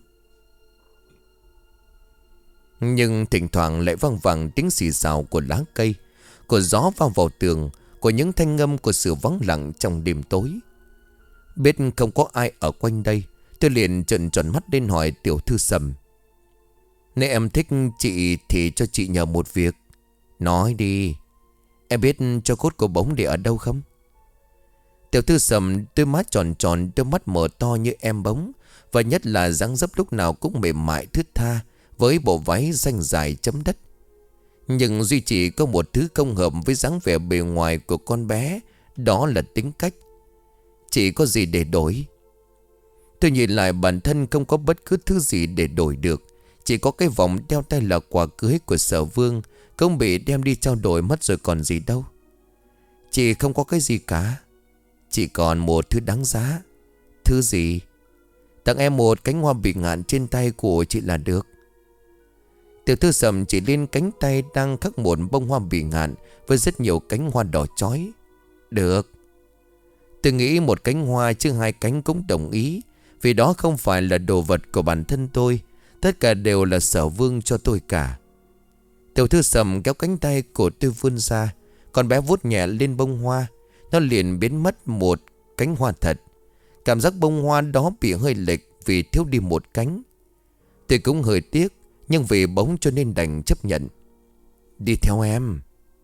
Nhưng thỉnh thoảng lại vang vẳng tiếng xì xào của lá cây, của gió vào vào tường, của những thanh ngâm của sự vắng lặng trong đêm tối. Biết không có ai ở quanh đây, tôi liền trợn tròn mắt lên hỏi Tiểu Thư Sầm. Nếu em thích chị thì cho chị nhờ một việc. Nói đi. Em biết cho cốt của bóng để ở đâu không? Tiểu Thư Sầm đôi mắt tròn tròn, đôi mắt mở to như em bóng, và nhất là dáng dấp lúc nào cũng mềm mại thướt tha, với bộ váy ranh dài chấm đất. Nhưng duy chỉ có một thứ không hợp với dáng vẻ bề ngoài của con bé, đó là tính cách. Chỉ có gì để đổi? Tôi nhìn lại bản thân không có bất cứ thứ gì để đổi được. Chỉ có cái vòng đeo tay là quà cưới của Sở Vương, không bị đem đi trao đổi mất rồi còn gì đâu. Chị không có cái gì cả. Chỉ còn một thứ đáng giá. Thứ gì? Tặng em một cánh hoa bị ngạn trên tay của chị là được. Tiểu Thư Sầm chỉ lên cánh tay đang khắc một bông hoa bị ngạn với rất nhiều cánh hoa đỏ chói. Được. Tôi nghĩ một cánh hoa chứ hai cánh cũng đồng ý, vì đó không phải là đồ vật của bản thân tôi. Tất cả đều là Sở Vương cho tôi cả. Tiểu Thư Sầm kéo cánh tay của tôi vươn ra. Con bé vuốt nhẹ lên bông hoa. Nó liền biến mất một cánh hoa thật. Cảm giác bông hoa đó bị hơi lệch vì thiếu đi một cánh. Tôi cũng hơi tiếc, nhưng vì bóng cho nên đành chấp nhận. Đi theo em.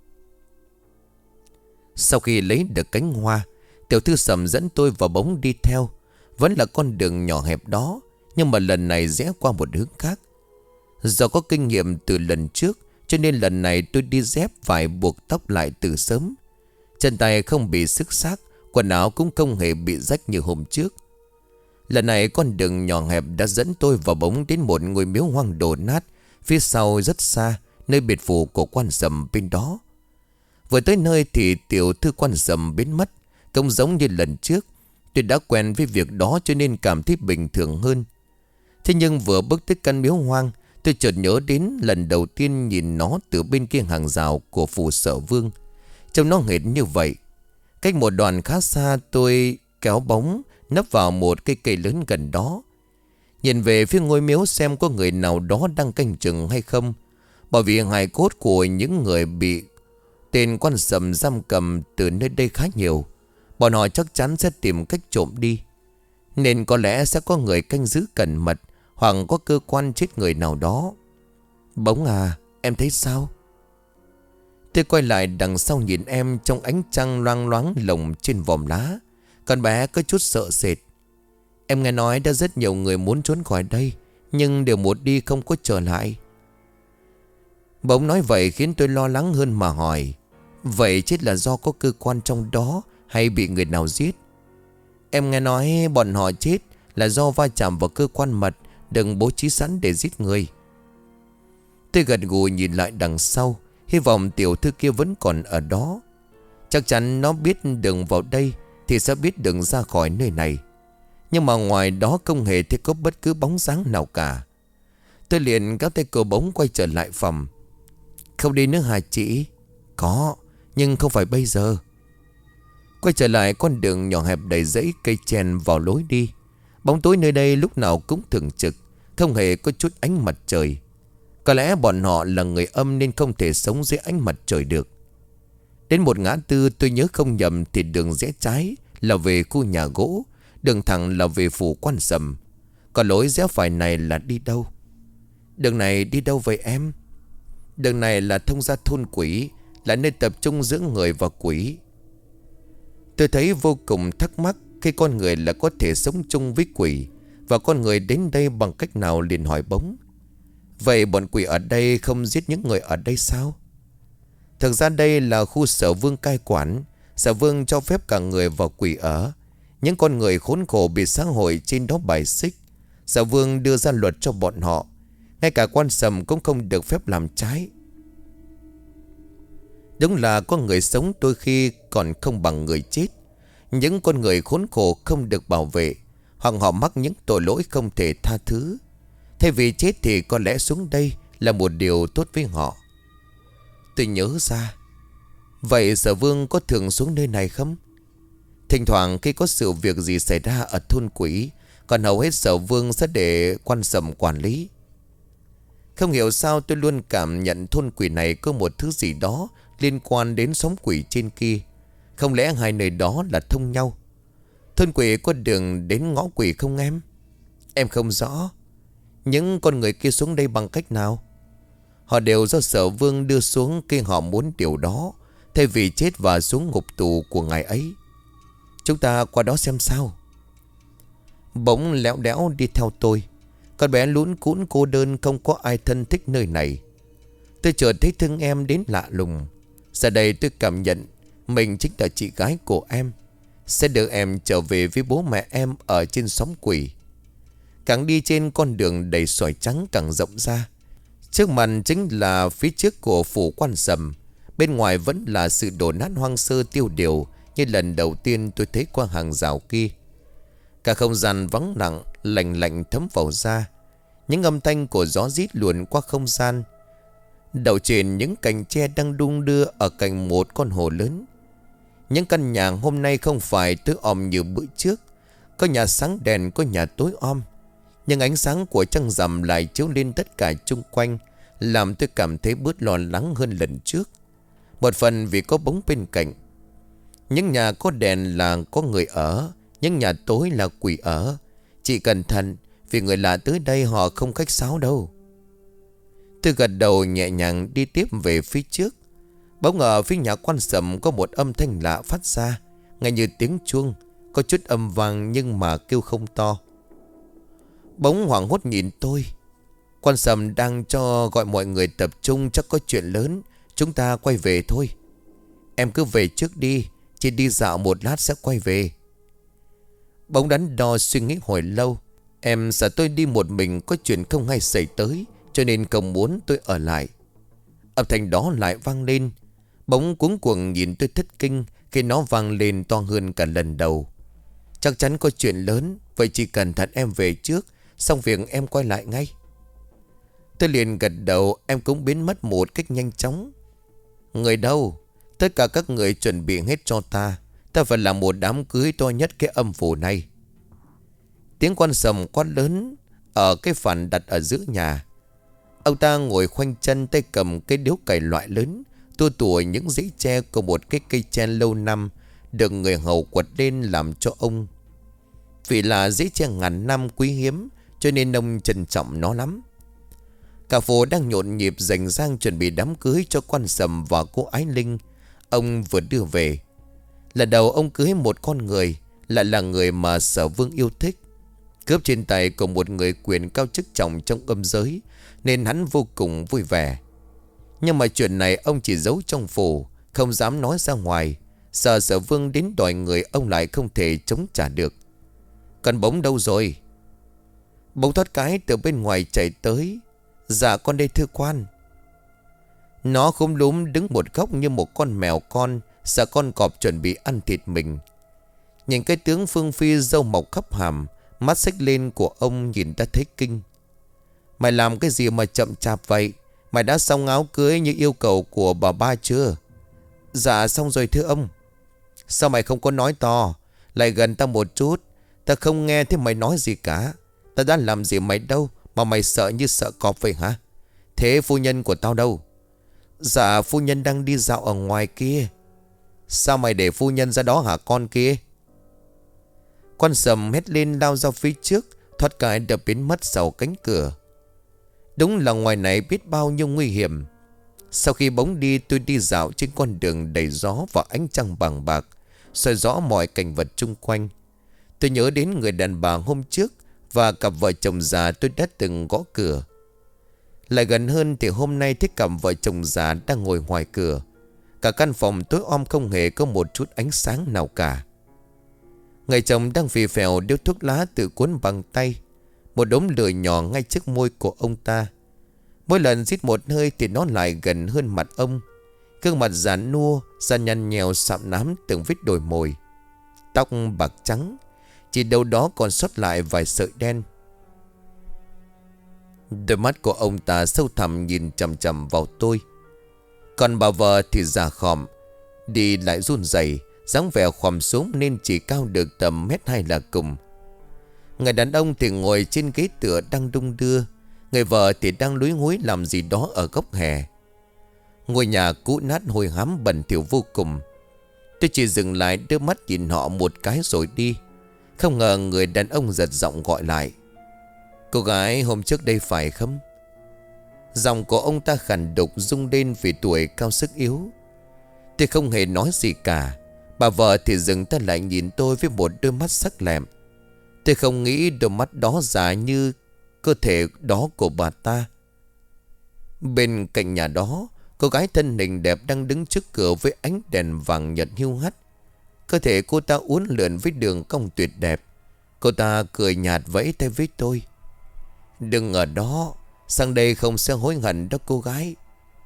Sau khi lấy được cánh hoa, Tiểu Thư Sầm dẫn tôi vào bóng đi theo. Vẫn là con đường nhỏ hẹp đó, nhưng mà lần này rẽ qua một hướng khác. Do có kinh nghiệm từ lần trước, cho nên lần này tôi đi dép phải buộc tóc lại từ sớm. Chân tay không bị xức xác, quần áo cũng không hề bị rách như hôm trước. Lần này con đường nhỏ hẹp đã dẫn tôi vào bóng đến một ngôi miếu hoang đổ nát, phía sau rất xa, nơi biệt phủ của Quan Sầm bên đó. Vừa tới nơi thì Tiểu Thư Quan Sầm biến mất. Không giống như lần trước, tôi đã quen với việc đó cho nên cảm thấy bình thường hơn. Thế nhưng vừa bước tới căn miếu hoang, tôi chợt nhớ đến lần đầu tiên nhìn nó từ bên kia hàng rào của phủ Sở Vương. Trông nó hệt như vậy. Cách một đoạn khá xa, tôi kéo bóng nấp vào một cây cây lớn gần đó. Nhìn về phía ngôi miếu xem có người nào đó đang canh chừng hay không. Bởi vì hài cốt của những người bị tên Quan Sầm giam cầm từ nơi đây khá nhiều, bọn họ chắc chắn sẽ tìm cách trộm đi. Nên có lẽ sẽ có người canh giữ cẩn mật, hoặc có cơ quan chết người nào đó. Bóng à, em thấy sao? Tôi quay lại đằng sau nhìn em trong ánh trăng loang loáng lồng trên vòm lá. Con bé có chút sợ sệt. Em nghe nói đã rất nhiều người muốn trốn khỏi đây, nhưng đều một đi không có trở lại. Bỗng nói vậy khiến tôi lo lắng hơn mà hỏi. Vậy chết là do có cơ quan trong đó hay bị người nào giết? Em nghe nói bọn họ chết là do va chạm vào cơ quan mật đừng bố trí sẵn để giết người. Tôi gật gù nhìn lại đằng sau, hy vọng tiểu thư kia vẫn còn ở đó. Chắc chắn nó biết đường vào đây thì sẽ biết đường ra khỏi nơi này. Nhưng mà ngoài đó không hề thấy có bất cứ bóng dáng nào cả. Tôi liền kéo tay cô bóng quay trở lại phòng. Không đi nữa hả chị? Có, nhưng không phải bây giờ. Quay trở lại con đường nhỏ hẹp đầy rẫy cây chèn vào lối đi. Bóng tối nơi đây lúc nào cũng thường trực, không hề có chút ánh mặt trời. Có lẽ bọn họ là người âm nên không thể sống dưới ánh mặt trời được. Đến một ngã tư tôi nhớ không nhầm thì đường rẽ trái là về khu nhà gỗ, đường thẳng là về phủ Quan Sầm. Còn lối rẽ phải này là đi đâu? Đường này đi đâu vậy em? Đường này là thông ra thôn quỷ, là nơi tập trung giữa người và quỷ. Tôi thấy vô cùng thắc mắc khi con người là có thể sống chung với quỷ, và con người đến đây bằng cách nào, liền hỏi Bóng. Vậy bọn quỷ ở đây không giết những người ở đây sao? Thực ra đây là khu sở vương cai quản. Sở vương cho phép cả người và quỷ ở. Những con người khốn khổ bị xã hội trên đó bài xích, sở vương đưa ra luật cho bọn họ. Ngay cả Quan Sầm cũng không được phép làm trái. Đúng là con người sống đôi khi còn không bằng người chết. Những con người khốn khổ không được bảo vệ, hoặc họ mắc những tội lỗi không thể tha thứ. Thay vì chết thì có lẽ xuống đây là một điều tốt với họ. Tôi nhớ ra. Vậy sở vương có thường xuống nơi này không? Thỉnh thoảng khi có sự việc gì xảy ra ở thôn quỷ, còn hầu hết sở vương sẽ để Quan Sầm quản lý. Không hiểu sao tôi luôn cảm nhận thôn quỷ này có một thứ gì đó liên quan đến xóm quỷ trên kia. Không lẽ hai nơi đó là thông nhau? Thôn quỷ có đường đến ngõ quỷ không em? Em không rõ. Những con người kia xuống đây bằng cách nào? Họ đều do sở vương đưa xuống khi họ muốn điều đó, thay vì chết và xuống ngục tù của ngài ấy. Chúng ta qua đó xem sao. Bỗng léo đéo đi theo tôi. Con bé lún cún cô đơn, không có ai thân thích nơi này. Tôi chợt thấy thương em đến lạ lùng. Giờ đây tôi cảm nhận mình chính là chị gái của em, sẽ đưa em trở về với bố mẹ em ở trên xóm quỷ. Càng đi trên con đường đầy sỏi trắng càng rộng ra. Trước mặt chính là phía trước của phủ Quan Sầm. Bên ngoài vẫn là sự đổ nát hoang sơ tiêu điều như lần đầu tiên tôi thấy qua hàng rào kia. Cả không gian vắng lặng, lạnh lạnh thấm vào da. Những âm thanh của gió rít luồn qua không gian. Đậu trên những cành tre đang đung đưa ở cạnh một con hồ lớn. Những căn nhà hôm nay không phải tối om như bữa trước. Có nhà sáng đèn, có nhà tối om. Nhưng ánh sáng của trăng rằm lại chiếu lên tất cả chung quanh, làm tôi cảm thấy bớt lo lắng hơn lần trước. Một phần vì có Bóng bên cạnh. Những nhà có đèn là có người ở, những nhà tối là quỷ ở. Chị cẩn thận, vì người lạ tới đây họ không khách sáo đâu. Tôi gật đầu nhẹ nhàng đi tiếp về phía trước. Bỗng ở phía nhà Quan Sầm có một âm thanh lạ phát ra, nghe như tiếng chuông, có chút âm vang nhưng mà kêu không to. Bỗng hoảng hốt nhìn tôi. Quan Sầm đang cho gọi mọi người tập trung, chắc có chuyện lớn. Chúng ta quay về thôi. Em cứ về trước đi, chỉ đi dạo một lát sẽ quay về. Bỗng đắn đo suy nghĩ hồi lâu. Em sợ tôi đi một mình có chuyện không hay xảy tới, cho nên không muốn tôi ở lại. Âm thanh đó lại vang lên. Bỗng cuống cuồng nhìn tôi thất kinh khi nó vang lên to hơn cả lần đầu. Chắc chắn có chuyện lớn, vậy chỉ cẩn thận em về trước, xong việc em quay lại ngay. Tôi liền gật đầu. Em cũng biến mất một cách nhanh chóng. Người đâu? Tất cả các người chuẩn bị hết cho ta. Ta phải làm một đám cưới to nhất cái âm phủ này. Tiếng Quan Sầm quát lớn ở cái phản đặt ở giữa nhà. Ông ta ngồi khoanh chân, tay cầm cái điếu cày loại lớn, tua tủa những rễ tre của một cái cây tre lâu năm được người hầu quật lên làm cho ông. Vì là rễ tre ngàn năm quý hiếm, cho nên ông trân trọng nó lắm. Cả phố đang nhộn nhịp rành rang chuẩn bị đám cưới cho Quan Sầm và cô Ái Linh. Ông vừa đưa về. Lần đầu ông cưới một con người, lại là người mà Sở Vương yêu thích, cướp trên tay của một người quyền cao chức trọng trong âm giới, nên hắn vô cùng vui vẻ. Nhưng mà chuyện này ông chỉ giấu trong phủ, không dám nói ra ngoài, sợ Sở Vương đến đòi người ông lại không thể chống trả được. Còn Bóng đâu rồi? Bóng thoát cái từ bên ngoài chạy tới. Dạ con đây thưa quan. Nó khúm núm đứng một góc như một con mèo con, sợ con cọp chuẩn bị ăn thịt mình. Nhìn cái tướng phương phi râu mọc khắp hàm, mắt xếch lên của ông nhìn đã thấy kinh. Mày làm cái gì mà chậm chạp vậy? Mày đã xong áo cưới như yêu cầu của bà ba chưa? Dạ xong rồi thưa ông. Sao mày không có nói to? Lại gần ta một chút. Ta không nghe thấy mày nói gì cả. Ta đã làm gì mày đâu mà mày sợ như sợ cọp vậy hả? Thế phu nhân của tao đâu? Dạ phu nhân đang đi dạo ở ngoài kia. Sao mày để phu nhân ra đó hả con kia? Con Sầm hét lên lao ra phía trước, thoát cái đập biến mất sau cánh cửa. Đúng là ngoài này biết bao nhiêu nguy hiểm. Sau khi bóng đi, tôi đi dạo trên con đường đầy gió và ánh trăng bằng bạc, soi rõ mọi cảnh vật chung quanh. Tôi nhớ đến người đàn bà hôm trước và cặp vợ chồng già tôi đã từng gõ cửa. Lại gần hơn thì hôm nay thấy cặp vợ chồng già đang ngồi ngoài cửa. Cả căn phòng tối om không hề có một chút ánh sáng nào cả. Người chồng đang phì phèo điếu thuốc lá tự cuốn bằng tay, một đốm lửa nhỏ ngay trước môi của ông ta. Mỗi lần rít một hơi thì nó lại gần hơn mặt ông. Gương mặt già nua, da nhăn nhèo sạm nám từng vết đồi mồi. Tóc bạc trắng, chỉ đâu đó còn sót lại vài sợi đen. Đôi mắt của ông ta sâu thẳm nhìn chằm chằm vào tôi. Còn bà vợ thì già khòm, đi lại run rẩy, dáng vẻ khòm xuống nên chỉ cao được tầm mét hai là cùng. Người đàn ông thì ngồi trên ghế tựa đang đung đưa. Người vợ thì đang lúi húi làm gì đó ở góc hè. Ngôi nhà cũ nát hôi hám bẩn thỉu vô cùng. Tôi chỉ dừng lại đưa mắt nhìn họ một cái rồi đi. Không ngờ người đàn ông giật giọng gọi lại: "Cô gái hôm trước đây phải không?" Giọng của ông ta khàn đục rung lên vì tuổi cao sức yếu. Tôi không hề nói gì cả. Bà vợ thì dừng tay lại nhìn tôi với một đôi mắt sắc lẹm. Tôi không nghĩ đôi mắt đó giả như cơ thể đó của bà ta. Bên cạnh nhà đó, cô gái thân hình đẹp đang đứng trước cửa với ánh đèn vàng nhật hiu hắt. Cơ thể cô ta uốn lượn với đường cong tuyệt đẹp. Cô ta cười nhạt vẫy tay với tôi: "Đừng ở đó, sang đây không sẽ hối hận đó cô gái."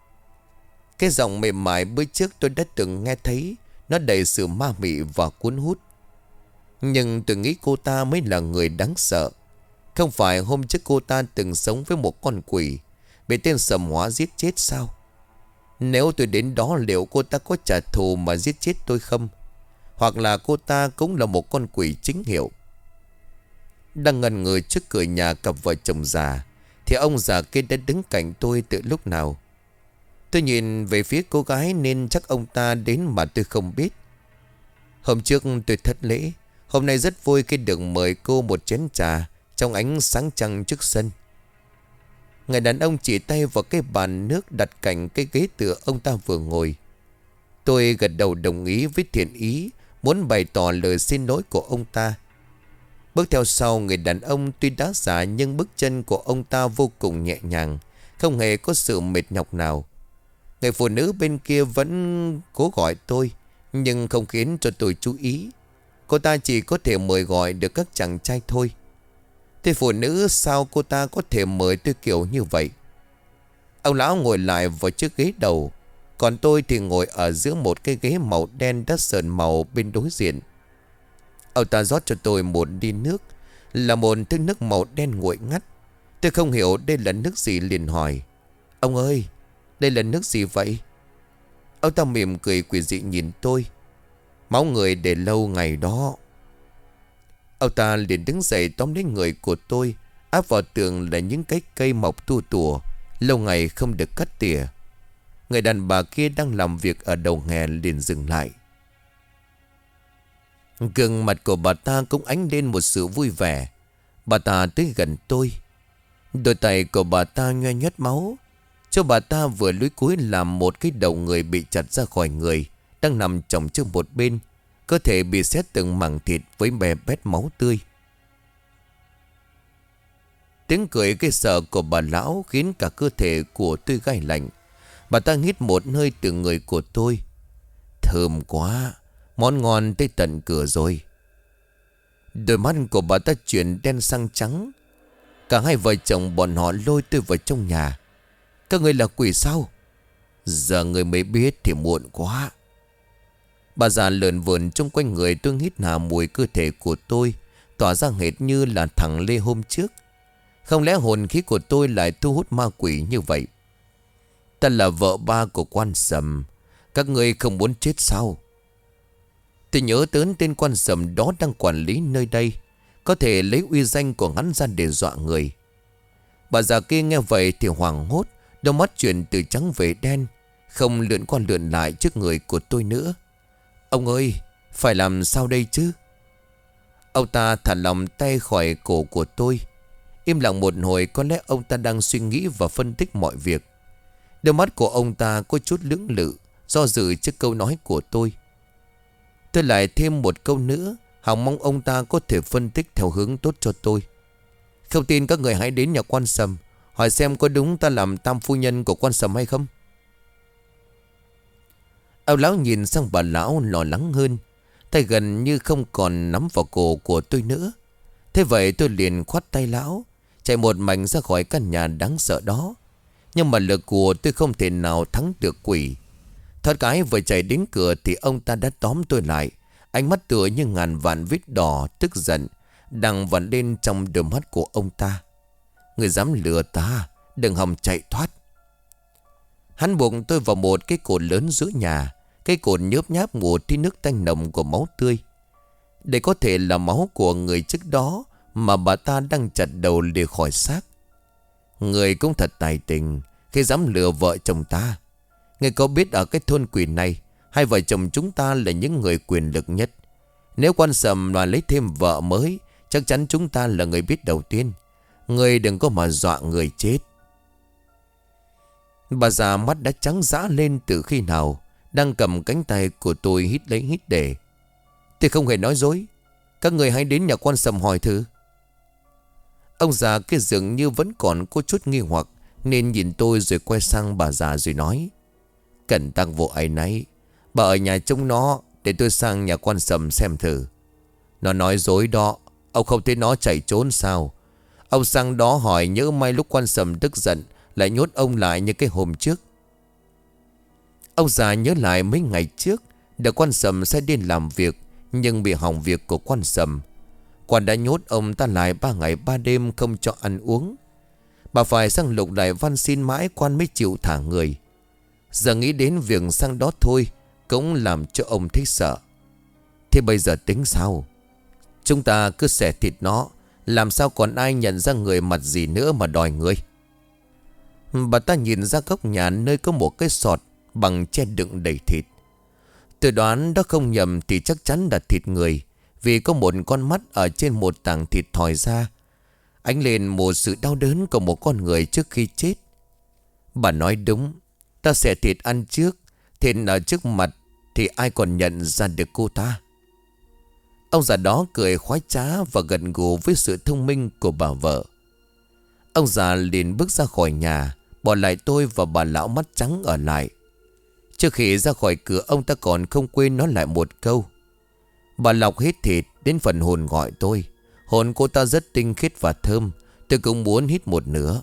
Cái giọng mềm mại bữa trước tôi đã từng nghe thấy, nó đầy sự ma mị và cuốn hút. Nhưng tôi nghĩ cô ta mới là người đáng sợ. Không phải hôm trước cô ta từng sống với một con quỷ, bị tên Sầm Hóa giết chết sao? Nếu tôi đến đó liệu cô ta có trả thù mà giết chết tôi không? Hoặc là cô ta cũng là một con quỷ chính hiệu? Đang ngần người trước cửa nhà cặp vợ chồng già thì ông già kia đã đứng cạnh tôi từ lúc nào. Tôi nhìn về phía cô gái nên chắc ông ta đến mà tôi không biết. Hôm trước tôi thất lễ, hôm nay rất vui khi được mời cô một chén trà trong ánh sáng trăng trước sân. Người đàn ông chỉ tay vào cái bàn nước đặt cạnh cái ghế tựa ông ta vừa ngồi. Tôi gật đầu đồng ý với thiện ý, muốn bày tỏ lời xin lỗi của ông ta. Bước theo sau người đàn ông tuy đã già nhưng bước chân của ông ta vô cùng nhẹ nhàng, không hề có sự mệt nhọc nào. Người phụ nữ bên kia vẫn cố gọi tôi, nhưng không khiến cho tôi chú ý. Cô ta chỉ có thể mời gọi được các chàng trai thôi. Thế phụ nữ sao cô ta có thể mời tôi kiểu như vậy? Ông lão ngồi lại vào chiếc ghế đầu, còn tôi thì ngồi ở giữa một cái ghế màu đen đã sờn màu bên đối diện. Ông ta rót cho tôi một ly nước, là một thứ nước màu đen nguội ngắt. Tôi không hiểu đây là nước gì liền hỏi: "Ông ơi, đây là nước gì vậy?" Ông ta mỉm cười quỷ dị nhìn tôi: "Máu người để lâu ngày đó." Ông ta liền đứng dậy tóm lấy người của tôi, áp vào tường là những cái cây mọc tua tủa, lâu ngày không được cắt tỉa. Người đàn bà kia đang làm việc ở đầu hè liền dừng lại. Gương mặt của bà ta cũng ánh lên một sự vui vẻ. Bà ta tới gần tôi. Đôi tay của bà ta nhoe nhoét máu. Cho bà ta vừa lúi cúi làm một cái đầu người bị chặt ra khỏi người, đang nằm chồng trước một bên. Cơ thể bị xé từng mảng thịt với bè bét máu tươi. Tiếng cười gây sợ của bà lão khiến cả cơ thể của tôi gai lạnh. Bà ta hít một hơi từ người của tôi. "Thơm quá, món ngon tới tận cửa rồi." Đôi mắt của bà ta chuyển đen sang trắng. Cả hai vợ chồng bọn họ lôi tôi vào trong nhà. "Các người là quỷ sao?" "Giờ người mới biết thì muộn quá." Bà già lượn vườn trong quanh người tôi, hít hà mùi cơ thể của tôi, tỏa ra hệt như là thằng Lê hôm trước. Không lẽ hồn khí của tôi lại thu hút ma quỷ như vậy? "Ta là vợ ba của quan Sầm, các ngươi không muốn chết sao?" Tôi nhớ tới tên quan Sầm đó đang quản lý nơi đây, có thể lấy uy danh của hắn ra để dọa người. Bà già kia nghe vậy thì hoảng hốt, đôi mắt chuyển từ trắng về đen, không lượn qua lượn lại trước người của tôi nữa. Ông ơi, phải làm sao đây chứ? Ông ta thả lòng tay khỏi cổ của tôi. Im lặng một hồi, có lẽ ông ta đang suy nghĩ và phân tích mọi việc. Đôi mắt của ông ta có chút lưỡng lự, do dự trước câu nói của tôi. Tôi lại thêm một câu nữa, hòng mong ông ta có thể phân tích theo hướng tốt cho tôi. Không tin các người hãy đến nhà quan Sầm, hỏi xem có đúng ta làm tam phu nhân của quan Sầm hay không. Ông lão nhìn sang bà lão lo lắng hơn. Tay gần như không còn nắm vào cổ của tôi nữa. Thế vậy tôi liền khoát tay lão, chạy một mạch ra khỏi căn nhà đáng sợ đó. Nhưng mà lực của tôi không thể nào thắng được quỷ. Thoát cái vừa chạy đến cửa thì ông ta đã tóm tôi lại. Ánh mắt tựa như ngàn vạn vết đỏ tức giận đang vằn lên trong đôi mắt của ông ta. Người dám lừa ta, đừng hòng chạy thoát. Hắn buộc tôi vào một cái cột lớn giữa nhà. Cái cột nhớp nháp một tí nước tanh nồng của máu tươi. Đây có thể là máu của người trước đó mà bà ta đang chặt đầu để khỏi xác. Người cũng thật tài tình khi dám lừa vợ chồng ta. Người có biết ở cái thôn quỷ này, hai vợ chồng chúng ta là những người quyền lực nhất. Nếu quan Sầm mà lấy thêm vợ mới, chắc chắn chúng ta là người biết đầu tiên. Người đừng có mà dọa người chết. Bà già mắt đã trắng dã lên từ khi nào, đang cầm cánh tay của tôi hít lấy hít để. Tôi không hề nói dối. Các người hãy đến nhà quan Sầm hỏi thử. Ông già kia dường như vẫn còn có chút nghi hoặc, nên nhìn tôi rồi quay sang bà già rồi nói: Cẩn tăng vụ ấy nấy, bà ở nhà trông nó, để tôi sang nhà quan Sầm xem thử. Nó nói dối đó. Ông không thấy nó chạy trốn sao? Ông sang đó hỏi, nhớ may lúc quan Sầm tức giận lại nhốt ông lại như cái hôm trước. Ông già nhớ lại mấy ngày trước, được quan Sầm sẽ đi làm việc, nhưng bị hỏng việc của quan Sầm. Quan đã nhốt ông ta lại ba ngày ba đêm không cho ăn uống. Bà phải sang lục lại van xin mãi quan mới chịu thả người. Giờ nghĩ đến việc sang đó thôi cũng làm cho ông thấy sợ. Thế bây giờ tính sao? Chúng ta cứ xẻ thịt nó, làm sao còn ai nhận ra người mặt gì nữa mà đòi người. Bà ta nhìn ra góc nhà nơi có một cái sọt bằng che đựng đầy thịt. Tôi đoán đó không nhầm thì chắc chắn là thịt người, vì có một con mắt ở trên một tảng thịt thòi ra, ánh lên một sự đau đớn của một con người trước khi chết. Bà nói đúng. Ta xẻ thịt ăn trước, thịt ở trước mặt thì ai còn nhận ra được cô ta. Ông già đó cười khoái trá và gần gù với sự thông minh của bà vợ. Ông già liền bước ra khỏi nhà, bỏ lại tôi và bà lão mắt trắng ở lại. Trước khi ra khỏi cửa, ông ta còn không quên nói lại một câu: Bà lọc hết thịt đến phần hồn gọi tôi. Hồn cô ta rất tinh khiết và thơm, tôi cũng muốn hít một nửa.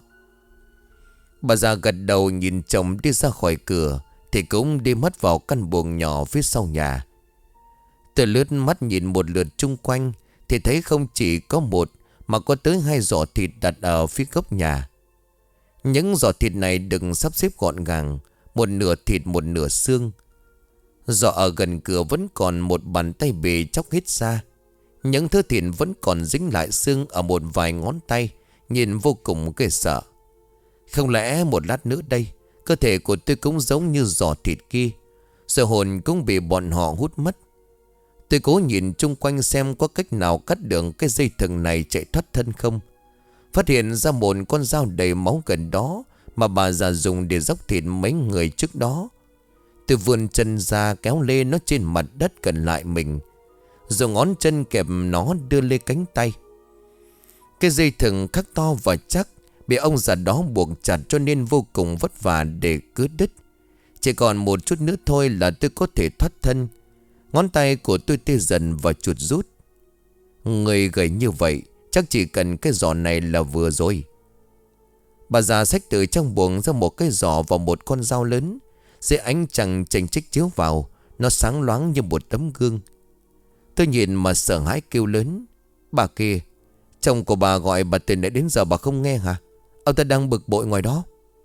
Bà già gật đầu nhìn chồng đi ra khỏi cửa thì cũng đi mất vào căn buồng nhỏ phía sau nhà. Tôi lướt mắt nhìn một lượt chung quanh thì thấy không chỉ có một mà có tới hai giỏ thịt đặt ở phía góc nhà. Những giỏ thịt này được sắp xếp gọn gàng, một nửa thịt một nửa xương. Giỏ ở gần cửa vẫn còn một bàn tay bề chóc hết ra. Những thứ thịt vẫn còn dính lại xương ở một vài ngón tay, nhìn vô cùng ghê sợ. Không lẽ một lát nữa đây, cơ thể của tôi cũng giống như giỏ thịt kia, rồi hồn cũng bị bọn họ hút mất. Tôi cố nhìn chung quanh xem có cách nào cắt được cái dây thừng này chạy thoát thân không. Phát hiện ra một con dao đầy máu gần đó mà bà già dùng để dốc thịt mấy người trước đó. Tôi vươn chân ra kéo lê nó trên mặt đất gần lại mình, rồi ngón chân kẹp nó đưa lên cánh tay. Cái dây thừng khắc to và chắc, bị ông già đó buộc chặt cho nên vô cùng vất vả để cứ đứt. Chỉ còn một chút nữa thôi là tôi có thể thoát thân. Ngón tay của tôi tê dần và chuột rút. Người gầy như vậy chắc chỉ cần cái giỏ này là vừa rồi. Bà già xách từ trong buồng ra một cái giỏ và một con dao lớn. Dưới ánh trăng chênh chích chiếu vào, nó sáng loáng như một tấm gương. Tôi nhìn mà sợ hãi kêu lớn: Bà kia, chồng của bà gọi bà từ nãy đến giờ bà không nghe hả? Ông ta đang bực bội ngoài đó.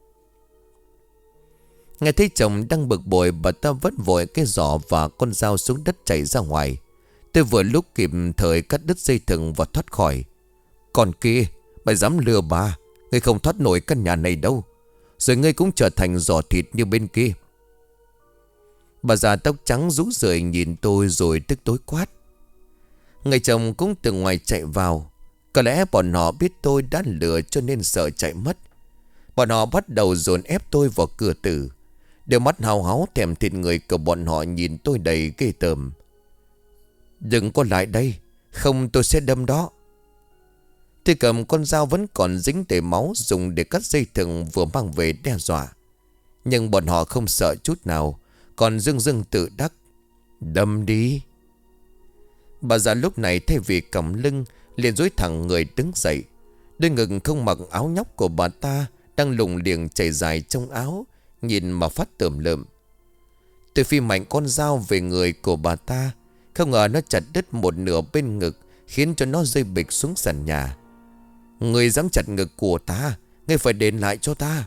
Nghe thấy chồng đang bực bội, bà ta vất vội cái giỏ và con dao xuống đất chạy ra ngoài. Tôi vừa lúc kịp thời cắt đứt dây thừng và thoát khỏi. Còn kia, bà dám lừa bà, ngươi không thoát nổi căn nhà này đâu. Rồi ngươi cũng trở thành giỏ thịt như bên kia. Bà già tóc trắng rũ rượi nhìn tôi rồi tức tối quát. Người chồng cũng từ ngoài chạy vào. Có lẽ bọn họ biết tôi đã lừa cho nên sợ chạy mất. Bọn họ bắt đầu dồn ép tôi vào cửa tử. Đôi mắt hao háo thèm thịt người của bọn họ nhìn tôi đầy ghê tởm. Đừng có lại đây, không tôi sẽ đâm đó. Tôi cầm con dao vẫn còn dính đầy máu dùng để cắt dây thừng vừa mang về đe dọa. Nhưng bọn họ không sợ chút nào, còn dưng dưng tự đắc. Đâm đi. Bà già lúc này thay vì còng lưng liền duỗi thẳng người đứng dậy. Đôi ngực không mặc áo nhóc của bà ta đang lủng liềng chảy dài trong áo, nhìn mà phát tởm lợm. Tôi phi mạnh con dao về người của bà ta. Không ngờ nó chặt đứt một nửa bên ngực, khiến cho nó rơi bịch xuống sàn nhà. Người dám chặt ngực của ta, ngươi phải đền lại cho ta.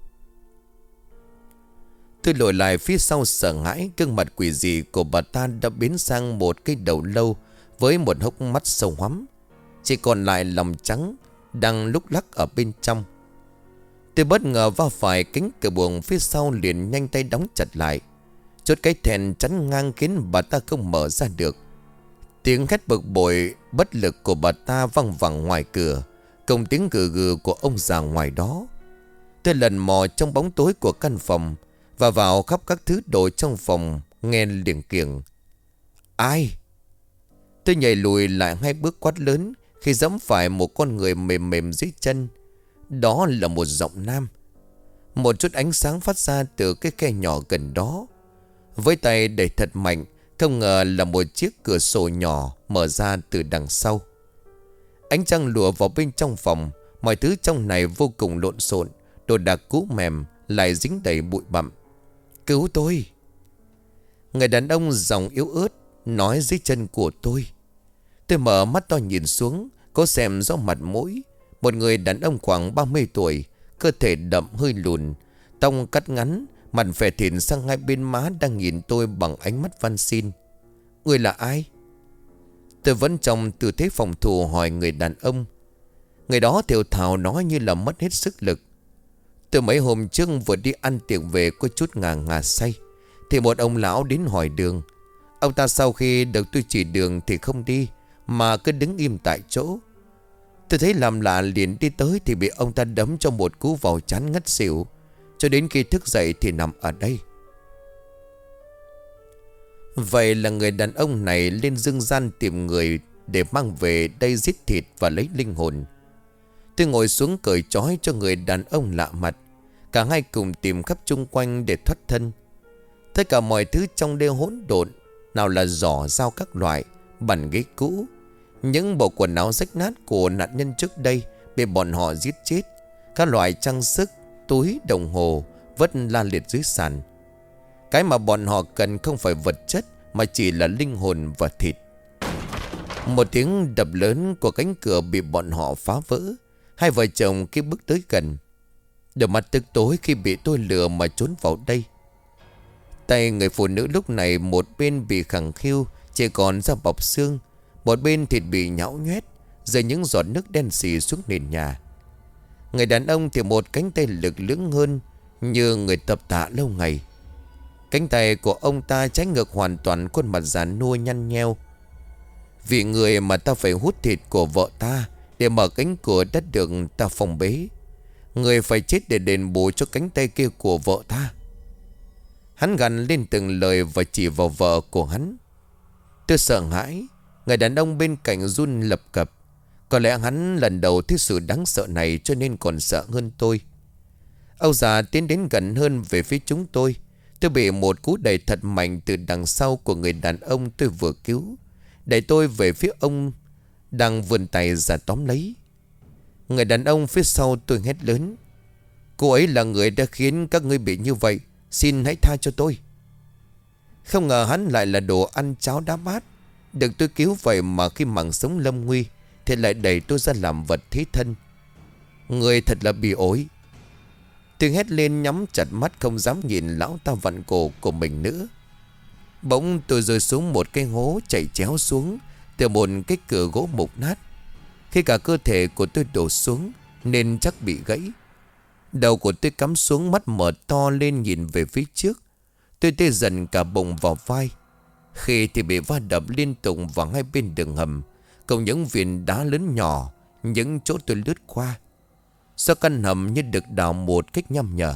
Tôi lùi lại phía sau sợ hãi. Gương mặt quỷ dị của bà ta đã biến sang một cái đầu lâu với một hốc mắt sâu hoắm. Chỉ còn lại lòng trắng đang lúc lắc ở bên trong. Tôi bất ngờ va phải cánh cửa buồng phía sau, liền nhanh tay đóng chặt lại. Chốt cái thèn chắn ngang khiến bà ta không mở ra được. Tiếng hét bực bội bất lực của bà ta văng vẳng ngoài cửa, cùng tiếng gừ gừ của ông già ngoài đó. Tôi lần mò trong bóng tối của căn phòng và vào khắp các thứ đồ trong phòng, nghe liền kiềng. Ai? Tôi nhảy lùi lại hai bước quát lớn khi giẫm phải một con người mềm mềm dưới chân. Đó là một giọng nam. Một chút ánh sáng phát ra từ cái khe nhỏ gần đó. Với tay đẩy thật mạnh, không ngờ là một chiếc cửa sổ nhỏ mở ra từ đằng sau. Ánh trăng lùa vào bên trong phòng. Mọi thứ trong này vô cùng lộn xộn, đồ đạc cũ mềm lại dính đầy bụi bặm. Cứu tôi! Người đàn ông giọng yếu ớt nói dưới chân của tôi. Tôi mở mắt to nhìn xuống, có xem rõ mặt mũi. Một người đàn ông khoảng ba mươi tuổi, cơ thể đậm hơi lùn, tóc cắt ngắn, mặt phè thịt sang hai bên má, đang nhìn tôi bằng ánh mắt van xin. Người là ai? Tôi vẫn trong tư thế phòng thủ hỏi người đàn ông. Người đó thều thào nói như là mất hết sức lực. Từ mấy hôm trước vừa đi ăn tiệc về có chút ngà ngà say, thì một ông lão đến hỏi đường. Ông ta sau khi được tôi chỉ đường thì không đi, mà cứ đứng im tại chỗ. Tôi thấy làm lạ liền đi tới thì bị ông ta đấm cho một cú vào trán ngất xỉu. Cho đến khi thức dậy thì nằm ở đây. Vậy là người đàn ông này lên dương gian tìm người để mang về đây giết thịt và lấy linh hồn. Tôi ngồi xuống cởi trói cho người đàn ông lạ mặt. Cả hai cùng tìm khắp chung quanh để thoát thân. Tất cả mọi thứ trong đêm hỗn độn, nào là giỏ dao các loại, bàn ghế cũ, những bộ quần áo rách nát của nạn nhân trước đây bị bọn họ giết chết, các loại trang sức, túi, đồng hồ vất la liệt dưới sàn. Cái mà bọn họ cần không phải vật chất, mà chỉ là linh hồn và thịt. Một tiếng đập lớn của cánh cửa bị bọn họ phá vỡ. Hai vợ chồng khi bước tới gần, đôi mắt tức tối khi bị tôi lừa mà trốn vào đây. Tay người phụ nữ lúc này một bên bị khẳng khiu, chỉ còn da bọc xương, một bên thịt bị nhão nhoét, rơi những giọt nước đen xì xuống nền nhà. Người đàn ông thì một cánh tay lực lưỡng hơn, như người tập tạ lâu ngày. Cánh tay của ông ta trái ngược hoàn toàn khuôn mặt già nua nhăn nheo. Vì người mà ta phải hút thịt của vợ ta để mở cánh cửa đất được ta phòng bế. Người phải chết để đền bù cho cánh tay kia của vợ ta. Hắn gằn lên từng lời và chỉ vào vợ của hắn. Tôi sợ hãi. Người đàn ông bên cạnh run lập cập. Có lẽ hắn lần đầu thấy sự đáng sợ này cho nên còn sợ hơn tôi. Ông già tiến đến gần hơn về phía chúng tôi. Tôi bị một cú đẩy thật mạnh từ đằng sau của người đàn ông tôi vừa cứu, đẩy tôi về phía ông đang vươn tay ra tóm lấy. Người đàn ông phía sau tôi hét lớn. Cô ấy là người đã khiến các ngươi bị như vậy, xin hãy tha cho tôi. Không ngờ hắn lại là đồ ăn cháo đá bát. Được tôi cứu vậy mà khi mạng sống lâm nguy thì lại đẩy tôi ra làm vật thế thân. Người thật là bị ối. Tôi hét lên nhắm chặt mắt không dám nhìn lão ta vặn cổ của mình nữa. Bỗng tôi rơi xuống một cái hố chảy chéo xuống từ một cái cửa gỗ mục nát. Khi cả cơ thể của tôi đổ xuống nên chắc bị gãy. Đầu của tôi cắm xuống, mắt mở to lên nhìn về phía trước. Tôi tê dần cả bụng vào vai. Khi thì bị va đập liên tục vào hai bên đường hầm, cùng những viên đá lớn nhỏ, những chỗ tôi lướt qua. Do căn hầm như được đào một cách nham nhở.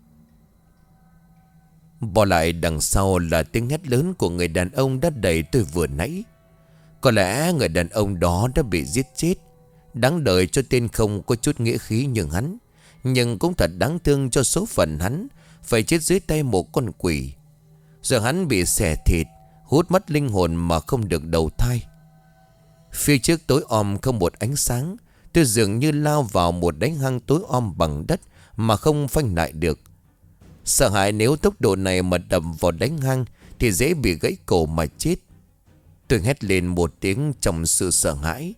Bỏ lại đằng sau là tiếng hét lớn của người đàn ông đã đẩy tôi vừa nãy. Có lẽ người đàn ông đó đã bị giết chết. Đáng đời cho tên không có chút nghĩa khí như hắn, nhưng cũng thật đáng thương cho số phận hắn phải chết dưới tay một con quỷ. Giờ hắn bị xẻ thịt, hút mất linh hồn mà không được đầu thai. Phía trước tối om không một ánh sáng. Tôi dường như lao vào một đánh hang tối om bằng đất mà không phanh lại được. Sợ hãi nếu tốc độ này mà đâm vào đánh hang thì dễ bị gãy cổ mà chết. Tôi hét lên một tiếng trong sự sợ hãi.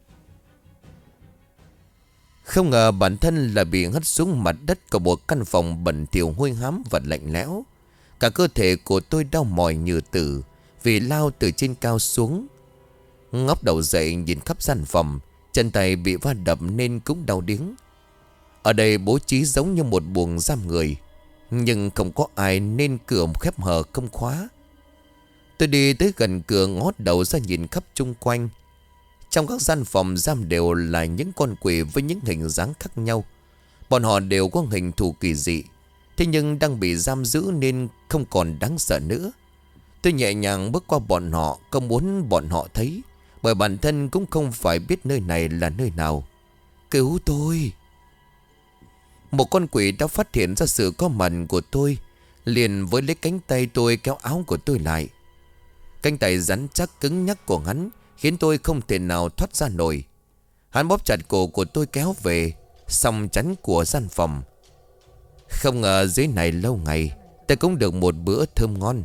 Không ngờ bản thân là bị hất xuống mặt đất của một căn phòng bẩn thỉu hôi hám và lạnh lẽo. Cả cơ thể của tôi đau mỏi như tử vì lao từ trên cao xuống. Ngóc đầu dậy nhìn khắp gian phòng, chân tay bị va đập nên cũng đau điếng. Ở đây bố trí giống như một buồng giam người, nhưng không có ai nên cửa khép hờ không khóa. Tôi đi tới gần cửa ngót đầu ra nhìn khắp chung quanh. Trong các gian phòng giam đều là những con quỷ với những hình dáng khác nhau. Bọn họ đều có hình thù kỳ dị, thế nhưng đang bị giam giữ nên không còn đáng sợ nữa. Tôi nhẹ nhàng bước qua bọn họ, không muốn bọn họ thấy, bởi bản thân cũng không phải biết nơi này là nơi nào. Cứu tôi! Một con quỷ đã phát hiện ra sự có mặt của tôi, liền với lấy cánh tay tôi kéo áo của tôi lại. Cánh tay rắn chắc cứng nhắc của hắn khiến tôi không thể nào thoát ra nổi. Hắn bóp chặt cổ của tôi kéo về song chắn của gian phòng. Không ngờ dưới này lâu ngày tôi cũng được một bữa thơm ngon.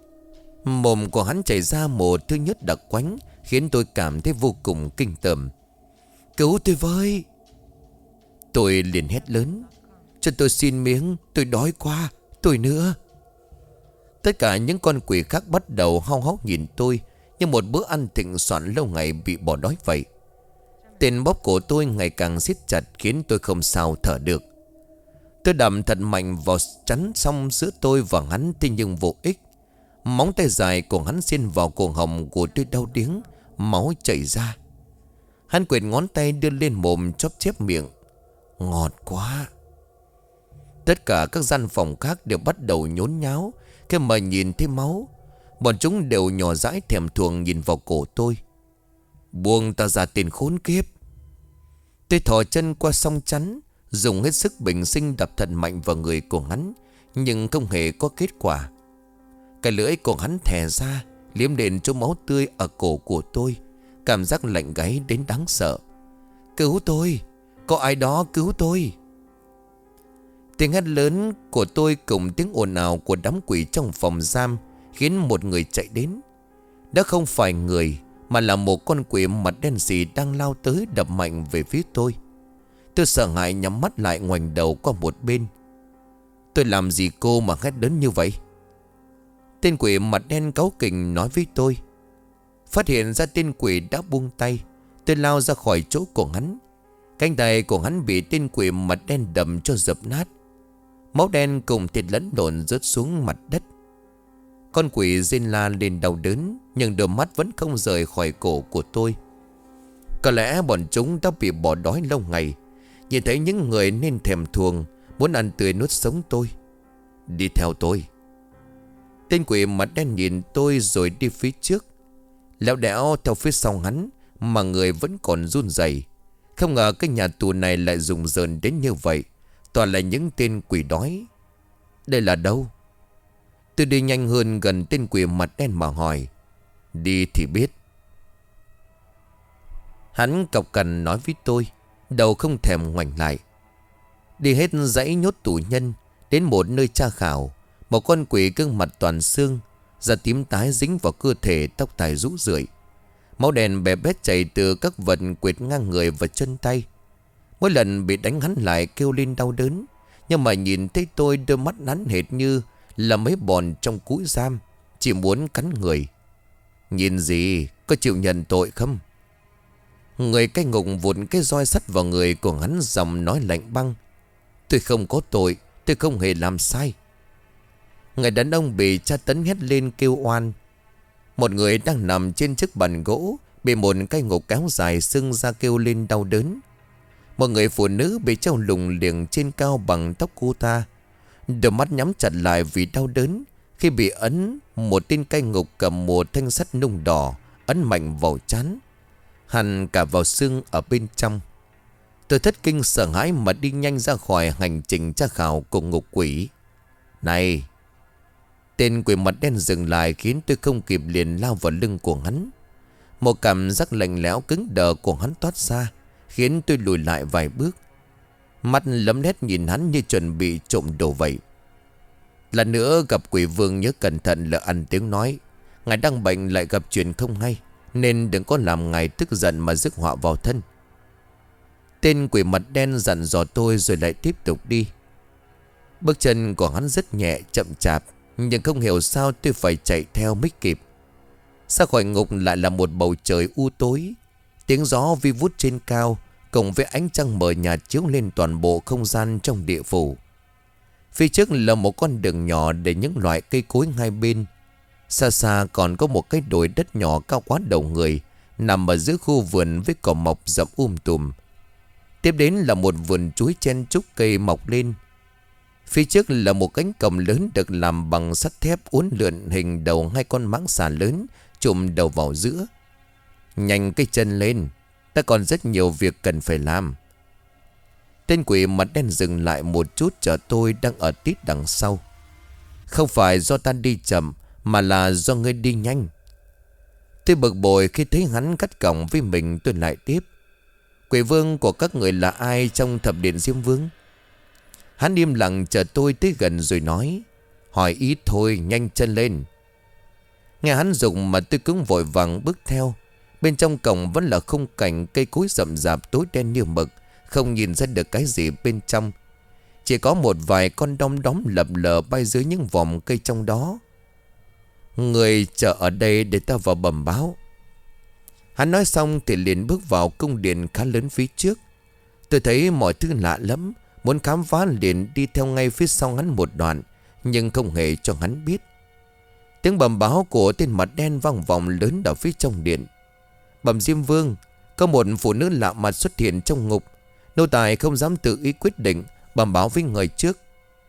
Mồm của hắn chảy ra một thứ nhớt đặc quánh khiến tôi cảm thấy vô cùng kinh tởm. Cứu tôi với! Tôi liền hét lớn. Cho tôi xin miếng, tôi đói quá, tôi nữa. Tất cả những con quỷ khác bắt đầu hau háo nhìn tôi như một bữa ăn thịnh soạn lâu ngày bị bỏ đói vậy. Tên bóp cổ tôi ngày càng siết chặt khiến tôi không sao thở được. Tôi đầm thật mạnh vào chắn xong giữa tôi và hắn, thế nhưng vô ích. Móng tay dài của hắn xiên vào cổ họng của tôi đau điếng, máu chảy ra. Hắn quệt ngón tay đưa lên mồm chóp chép miệng. Ngọt quá! Tất cả các gian phòng khác đều bắt đầu nhốn nháo khi mà nhìn thấy máu. Bọn chúng đều nhỏ dãi thèm thuồng nhìn vào cổ tôi. Buông ta ra tên khốn kiếp! Tôi thò chân qua song chắn, dùng hết sức bình sinh đập thật mạnh vào người của hắn, nhưng không hề có kết quả. Cái lưỡi của hắn thè ra, liếm đến chỗ máu tươi ở cổ của tôi. Cảm giác lạnh gáy đến đáng sợ. Cứu tôi! Có ai đó cứu tôi! Tiếng hét lớn của tôi cùng tiếng ồn ào của đám quỷ trong phòng giam khiến một người chạy đến. Đã không phải người mà là một con quỷ mặt đen sì đang lao tới đập mạnh về phía tôi. Tôi sợ hãi nhắm mắt lại, ngoảnh đầu qua một bên. Tôi làm gì cô mà hét lớn như vậy? Tên quỷ mặt đen cáu kỉnh nói với tôi. Phát hiện ra tên quỷ đã buông tay, tôi lao ra khỏi chỗ của hắn. Cánh tay của hắn bị tên quỷ mặt đen đầm cho dập nát. Máu đen cùng thịt lẫn lộn rớt xuống mặt đất. Con quỷ rên la lên đau đớn, nhưng đôi mắt vẫn không rời khỏi cổ của tôi. Có lẽ bọn chúng đã bị bỏ đói lâu ngày, nhìn thấy những người nên thèm thuồng, muốn ăn tươi nuốt sống tôi. Đi theo tôi! Tên quỷ mặt đen nhìn tôi rồi đi phía trước, léo đẽo theo phía sau hắn, mà người vẫn còn run rẩy. Không ngờ cái nhà tù này lại rùng rợn đến như vậy, toàn là những tên quỷ đói. Đây là đâu? Tôi đi nhanh hơn gần tên quỷ mặt đen mà hỏi. Đi thì biết. Hắn cộc cằn nói với tôi, đầu không thèm ngoảnh lại. Đi hết dãy nhốt tù nhân, đến một nơi tra khảo. Một con quỷ gương mặt toàn xương, da tím tái dính vào cơ thể, tóc tai rũ rượi. Máu đen bè bét chảy từ các vật quệt ngang người và chân tay. Mỗi lần bị đánh hắn lại kêu lên đau đớn, nhưng mà nhìn thấy tôi, đôi mắt hắn hệt như là mấy bòn trong cúi giam, chỉ muốn cắn người. Nhìn gì, có chịu nhận tội không? Người cai ngục vụn cái roi sắt vào người của hắn, giọng nói lạnh băng. Tôi không có tội, tôi không hề làm sai. Người đàn ông bị tra tấn hét lên kêu oan. Một người đang nằm trên chiếc bàn gỗ, bị một cây ngục kéo dài sưng ra kêu lên đau đớn. Một người phụ nữ bị treo lủng liềng trên cao bằng tóc cô ta, đôi mắt nhắm chặt lại vì đau đớn khi bị ấn một tên cai ngục cầm một thanh sắt nung đỏ ấn mạnh vào trán, hằn cả vào xương ở bên trong. Tôi thất kinh sợ hãi mà đi nhanh ra khỏi hành trình tra khảo cùng ngục quỷ. Này! Tên quỷ mặt đen dừng lại khiến tôi không kịp liền lao vào lưng của hắn. Một cảm giác lạnh lẽo cứng đờ của hắn toát ra, khiến tôi lùi lại vài bước. Mắt lấm lét nhìn hắn như chuẩn bị trộm đồ vậy. Lần nữa gặp quỷ vương nhớ cẩn thận là ăn tiếng nói. Ngài đang bệnh lại gặp chuyện không hay, nên đừng có làm ngài tức giận mà rước họa vào thân. Tên quỷ mặt đen dặn dò tôi rồi lại tiếp tục đi. Bước chân của hắn rất nhẹ chậm chạp, nhưng không hiểu sao tôi phải chạy theo mới kịp. Ra khỏi ngục lại là một bầu trời u tối. Tiếng gió vi vút trên cao cùng với ánh trăng mờ nhạt chiếu lên toàn bộ không gian trong địa phủ. Phía trước là một con đường nhỏ để những loại cây cối hai bên. Xa xa còn có một cái đồi đất nhỏ cao quá đầu người, nằm ở giữa khu vườn với cỏ mọc rậm um tùm. Tiếp đến là một vườn chuối chen chúc cây mọc lên. Phía trước là một cánh cổng lớn được làm bằng sắt thép uốn lượn hình đầu hai con mãng xà lớn chụm đầu vào giữa. Nhanh cái chân lên, ta còn rất nhiều việc cần phải làm. Tên quỷ mặt đen dừng lại một chút chờ tôi đang ở tít đằng sau. Không phải do ta đi chậm, mà là do ngươi đi nhanh. Tôi bực bội khi thấy hắn cắt cổng với mình. Tôi lại tiếp. Quỷ vương của các người là ai trong thập điện Diêm Vương? Hắn im lặng chờ tôi tới gần rồi nói. Hỏi ít thôi, nhanh chân lên. Nghe hắn dùng mà tôi cũng vội vàng bước theo. Bên trong cổng vẫn là khung cảnh cây cối rậm rạp tối đen như mực, không nhìn ra được cái gì bên trong. Chỉ có một vài con đom đóm lập lờ bay dưới những vòm cây trong đó. Người chờ ở đây để ta vào bẩm báo. Hắn nói xong thì liền bước vào cung điện khá lớn phía trước. Tôi thấy mọi thứ lạ lắm, muốn khám phá liền đi theo ngay phía sau hắn một đoạn, nhưng không hề cho hắn biết. Tiếng bẩm báo của tên mặt đen vang vọng lớn ở phía trong điện. Bẩm Diêm Vương, có một phụ nữ lạ mặt xuất hiện trong ngục. Nô tài không dám tự ý quyết định, bẩm báo với người trước.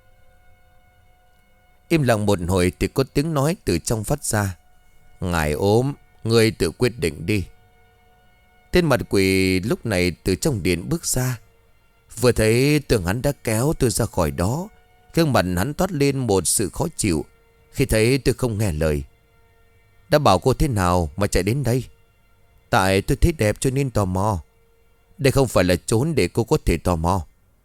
Im lặng một hồi thì có tiếng nói từ trong phát ra. Ngài ốm, người tự quyết định đi. Tên mặt quỷ lúc này từ trong điện bước ra. Vừa thấy tưởng hắn đã kéo tôi ra khỏi đó, gương mặt hắn toát lên một sự khó chịu khi thấy tôi không nghe lời. Đã bảo cô thế nào mà chạy đến đây? Tại tôi thấy đẹp cho nên tò mò. Đây không phải là trốn để cô có thể tò mò.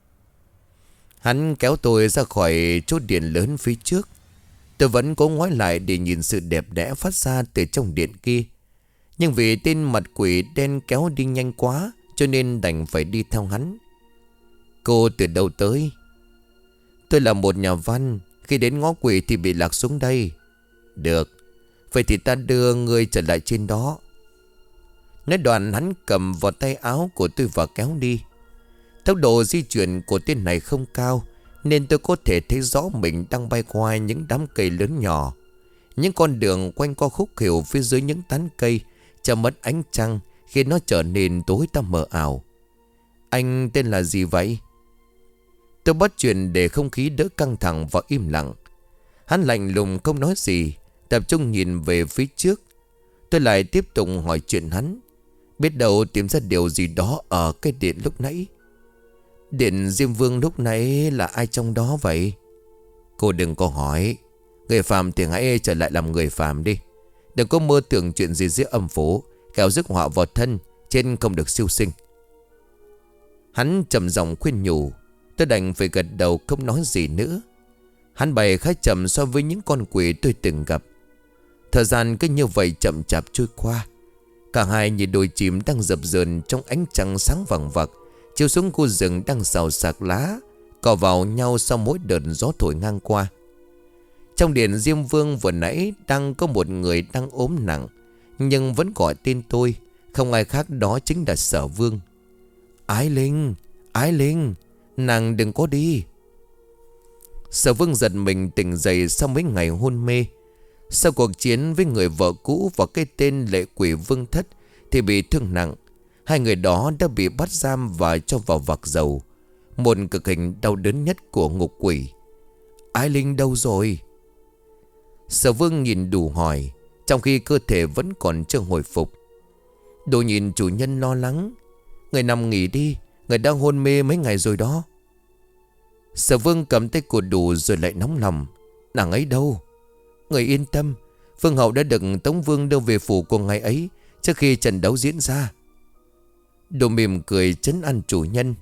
Hắn kéo tôi ra khỏi chỗ điện lớn phía trước. Tôi vẫn cố ngoái lại để nhìn sự đẹp đẽ phát ra từ trong điện kia. Nhưng vì tên mặt quỷ đen kéo đi nhanh quá, cho nên đành phải đi theo hắn. Cô từ đâu tới? Tôi là một nhà văn, khi đến ngõ quỷ thì bị lạc xuống đây. Được, vậy thì ta đưa ngươi trở lại trên đó. Nói đoạn hắn cầm vào tay áo của tôi và kéo đi. Tốc độ di chuyển của tên này không cao, nên tôi có thể thấy rõ mình đang bay qua những đám cây lớn nhỏ. Những con đường quanh co khúc khỉu phía dưới những tán cây cho mất ánh trăng, khiến nó trở nên tối tăm mờ ảo. Anh tên là gì vậy? Tôi bắt chuyện để không khí đỡ căng thẳng và im lặng. Hắn lạnh lùng không nói gì, tập trung nhìn về phía trước. Tôi lại tiếp tục hỏi chuyện hắn, biết đâu tìm ra điều gì đó ở cái điện lúc nãy. Điện Diêm Vương lúc nãy là ai trong đó vậy? Cô đừng có hỏi. Người phàm thì hãy trở lại làm người phàm đi. Đừng có mơ tưởng chuyện gì giữa âm phủ, kẻo rước họa vào thân, trên không được siêu sinh. Hắn trầm giọng khuyên nhủ. Tôi đành phải gật đầu không nói gì nữa. Hắn bày khá chậm so với những con quỷ tôi từng gặp. Thời gian cứ như vậy chậm chạp trôi qua. Cả hai như đôi chim đang dập dờn trong ánh trăng sáng vằng vặc, chiếu xuống khu rừng đang xào xạc lá, cọ vào nhau sau mỗi đợt gió thổi ngang qua. Trong điện Diêm Vương vừa nãy đang có một người đang ốm nặng, nhưng vẫn gọi tên tôi. Không ai khác đó chính là Sở Vương. Ái Linh, Ái Linh, nàng đừng có đi. Sở Vương giật mình tỉnh dậy sau mấy ngày hôn mê. Sau cuộc chiến với người vợ cũ và cái tên lệ quỷ Vương Thất thì bị thương nặng. Hai người đó đã bị bắt giam và cho vào vạc dầu, một cực hình đau đớn nhất của ngục quỷ. Ái Linh đâu rồi? Sở Vương nhìn Đủ hỏi, trong khi cơ thể vẫn còn chưa hồi phục. Đủ nhìn chủ nhân lo lắng. Người nằm nghỉ đi, người đang hôn mê mấy ngày rồi đó. Sở Vương cầm tay của Đủ rồi lại nóng lòng. Nàng ấy đâu? Người yên tâm, Vương hậu đã được Tống Vương đưa về phủ của ngày ấy trước khi trận đấu diễn ra. Đủ mỉm cười trấn an chủ nhân.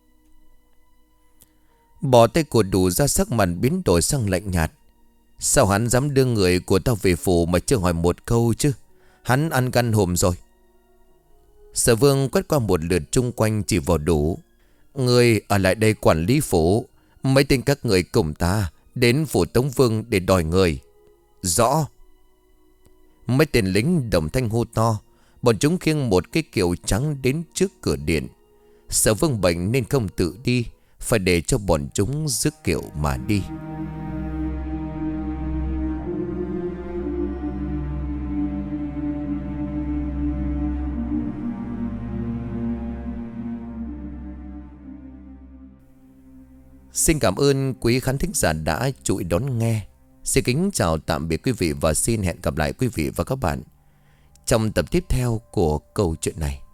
Bỏ tay của Đủ ra, sắc mặt biến đổi sang lạnh nhạt. Sao hắn dám đưa người của tao về phủ mà chưa hỏi một câu chứ? Hắn ăn gan hùm rồi. Sở Vương quét qua một lượt chung quanh chỉ vào Đủ. Người ở lại đây quản lý phủ. Mấy tên các người cùng ta đến phủ Tống Vương để đòi người. Rõ. Mấy tên lính đồng thanh hô to. Bọn chúng khiêng một cái kiệu trắng đến trước cửa điện. Sở Vương bệnh nên không tự đi, phải để cho bọn chúng rước kiệu mà đi. Xin cảm ơn quý khán thính giả đã chú ý đón nghe. Xin kính chào tạm biệt quý vị và xin hẹn gặp lại quý vị và các bạn trong tập tiếp theo của câu chuyện này.